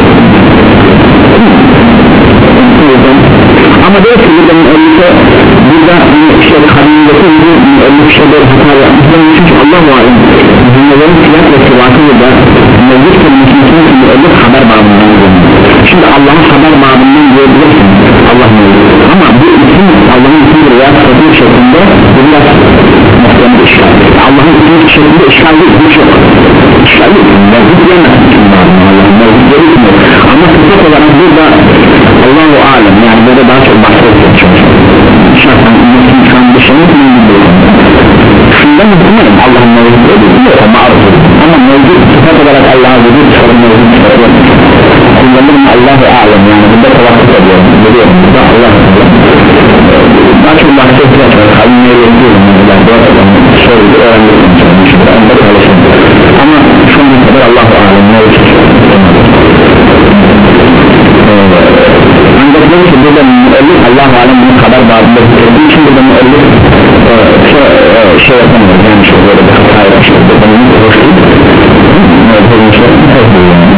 S1: ama değil ki burada müellif'e burada işte kadınındaki müellif şeyleri hata yapmışlar çünkü Allah-u Alem cümlelerin silah ve sıvatını da mevcut kelimesinin müellif haber bağımından şimdi Allah'ın haber bağımından diyebilirsin Allah mevcut ama bu isim Allah'ın ismidir veya sıfatı şeklinde bu biraz muhtemel işgal Allah'ın ismi şeklinde işgal değil bu çok işgal değil mevcut diyemezsin Allah'ın mevcut gerekmiyor ama sıfat olarak burada Allah-u Alem yani böyle daha çok bahsediyor şarttan ümmetin şu an dışarı şundan muhtemelen Allah'ın mevcut gerekmiyor ama arzu ama mevcut sıfat olarak Allah'a vücut sıfatı mevcut sıfatı kullanırım Allah-u Alem yani burada tavakkuk ediyorum biliyorum burada Allah-u Alem daha çok bahsediyor kalbine yapıyorum soruyu öğrendim ama şu an kadar Allah-u Alem mevcut ancak ne için burada müellif Allah-u Alem bunun kadar bağımlı bu için burada müellif şey yapamıyor yani şu böyle bir hata yapmıştır bunun hoş değil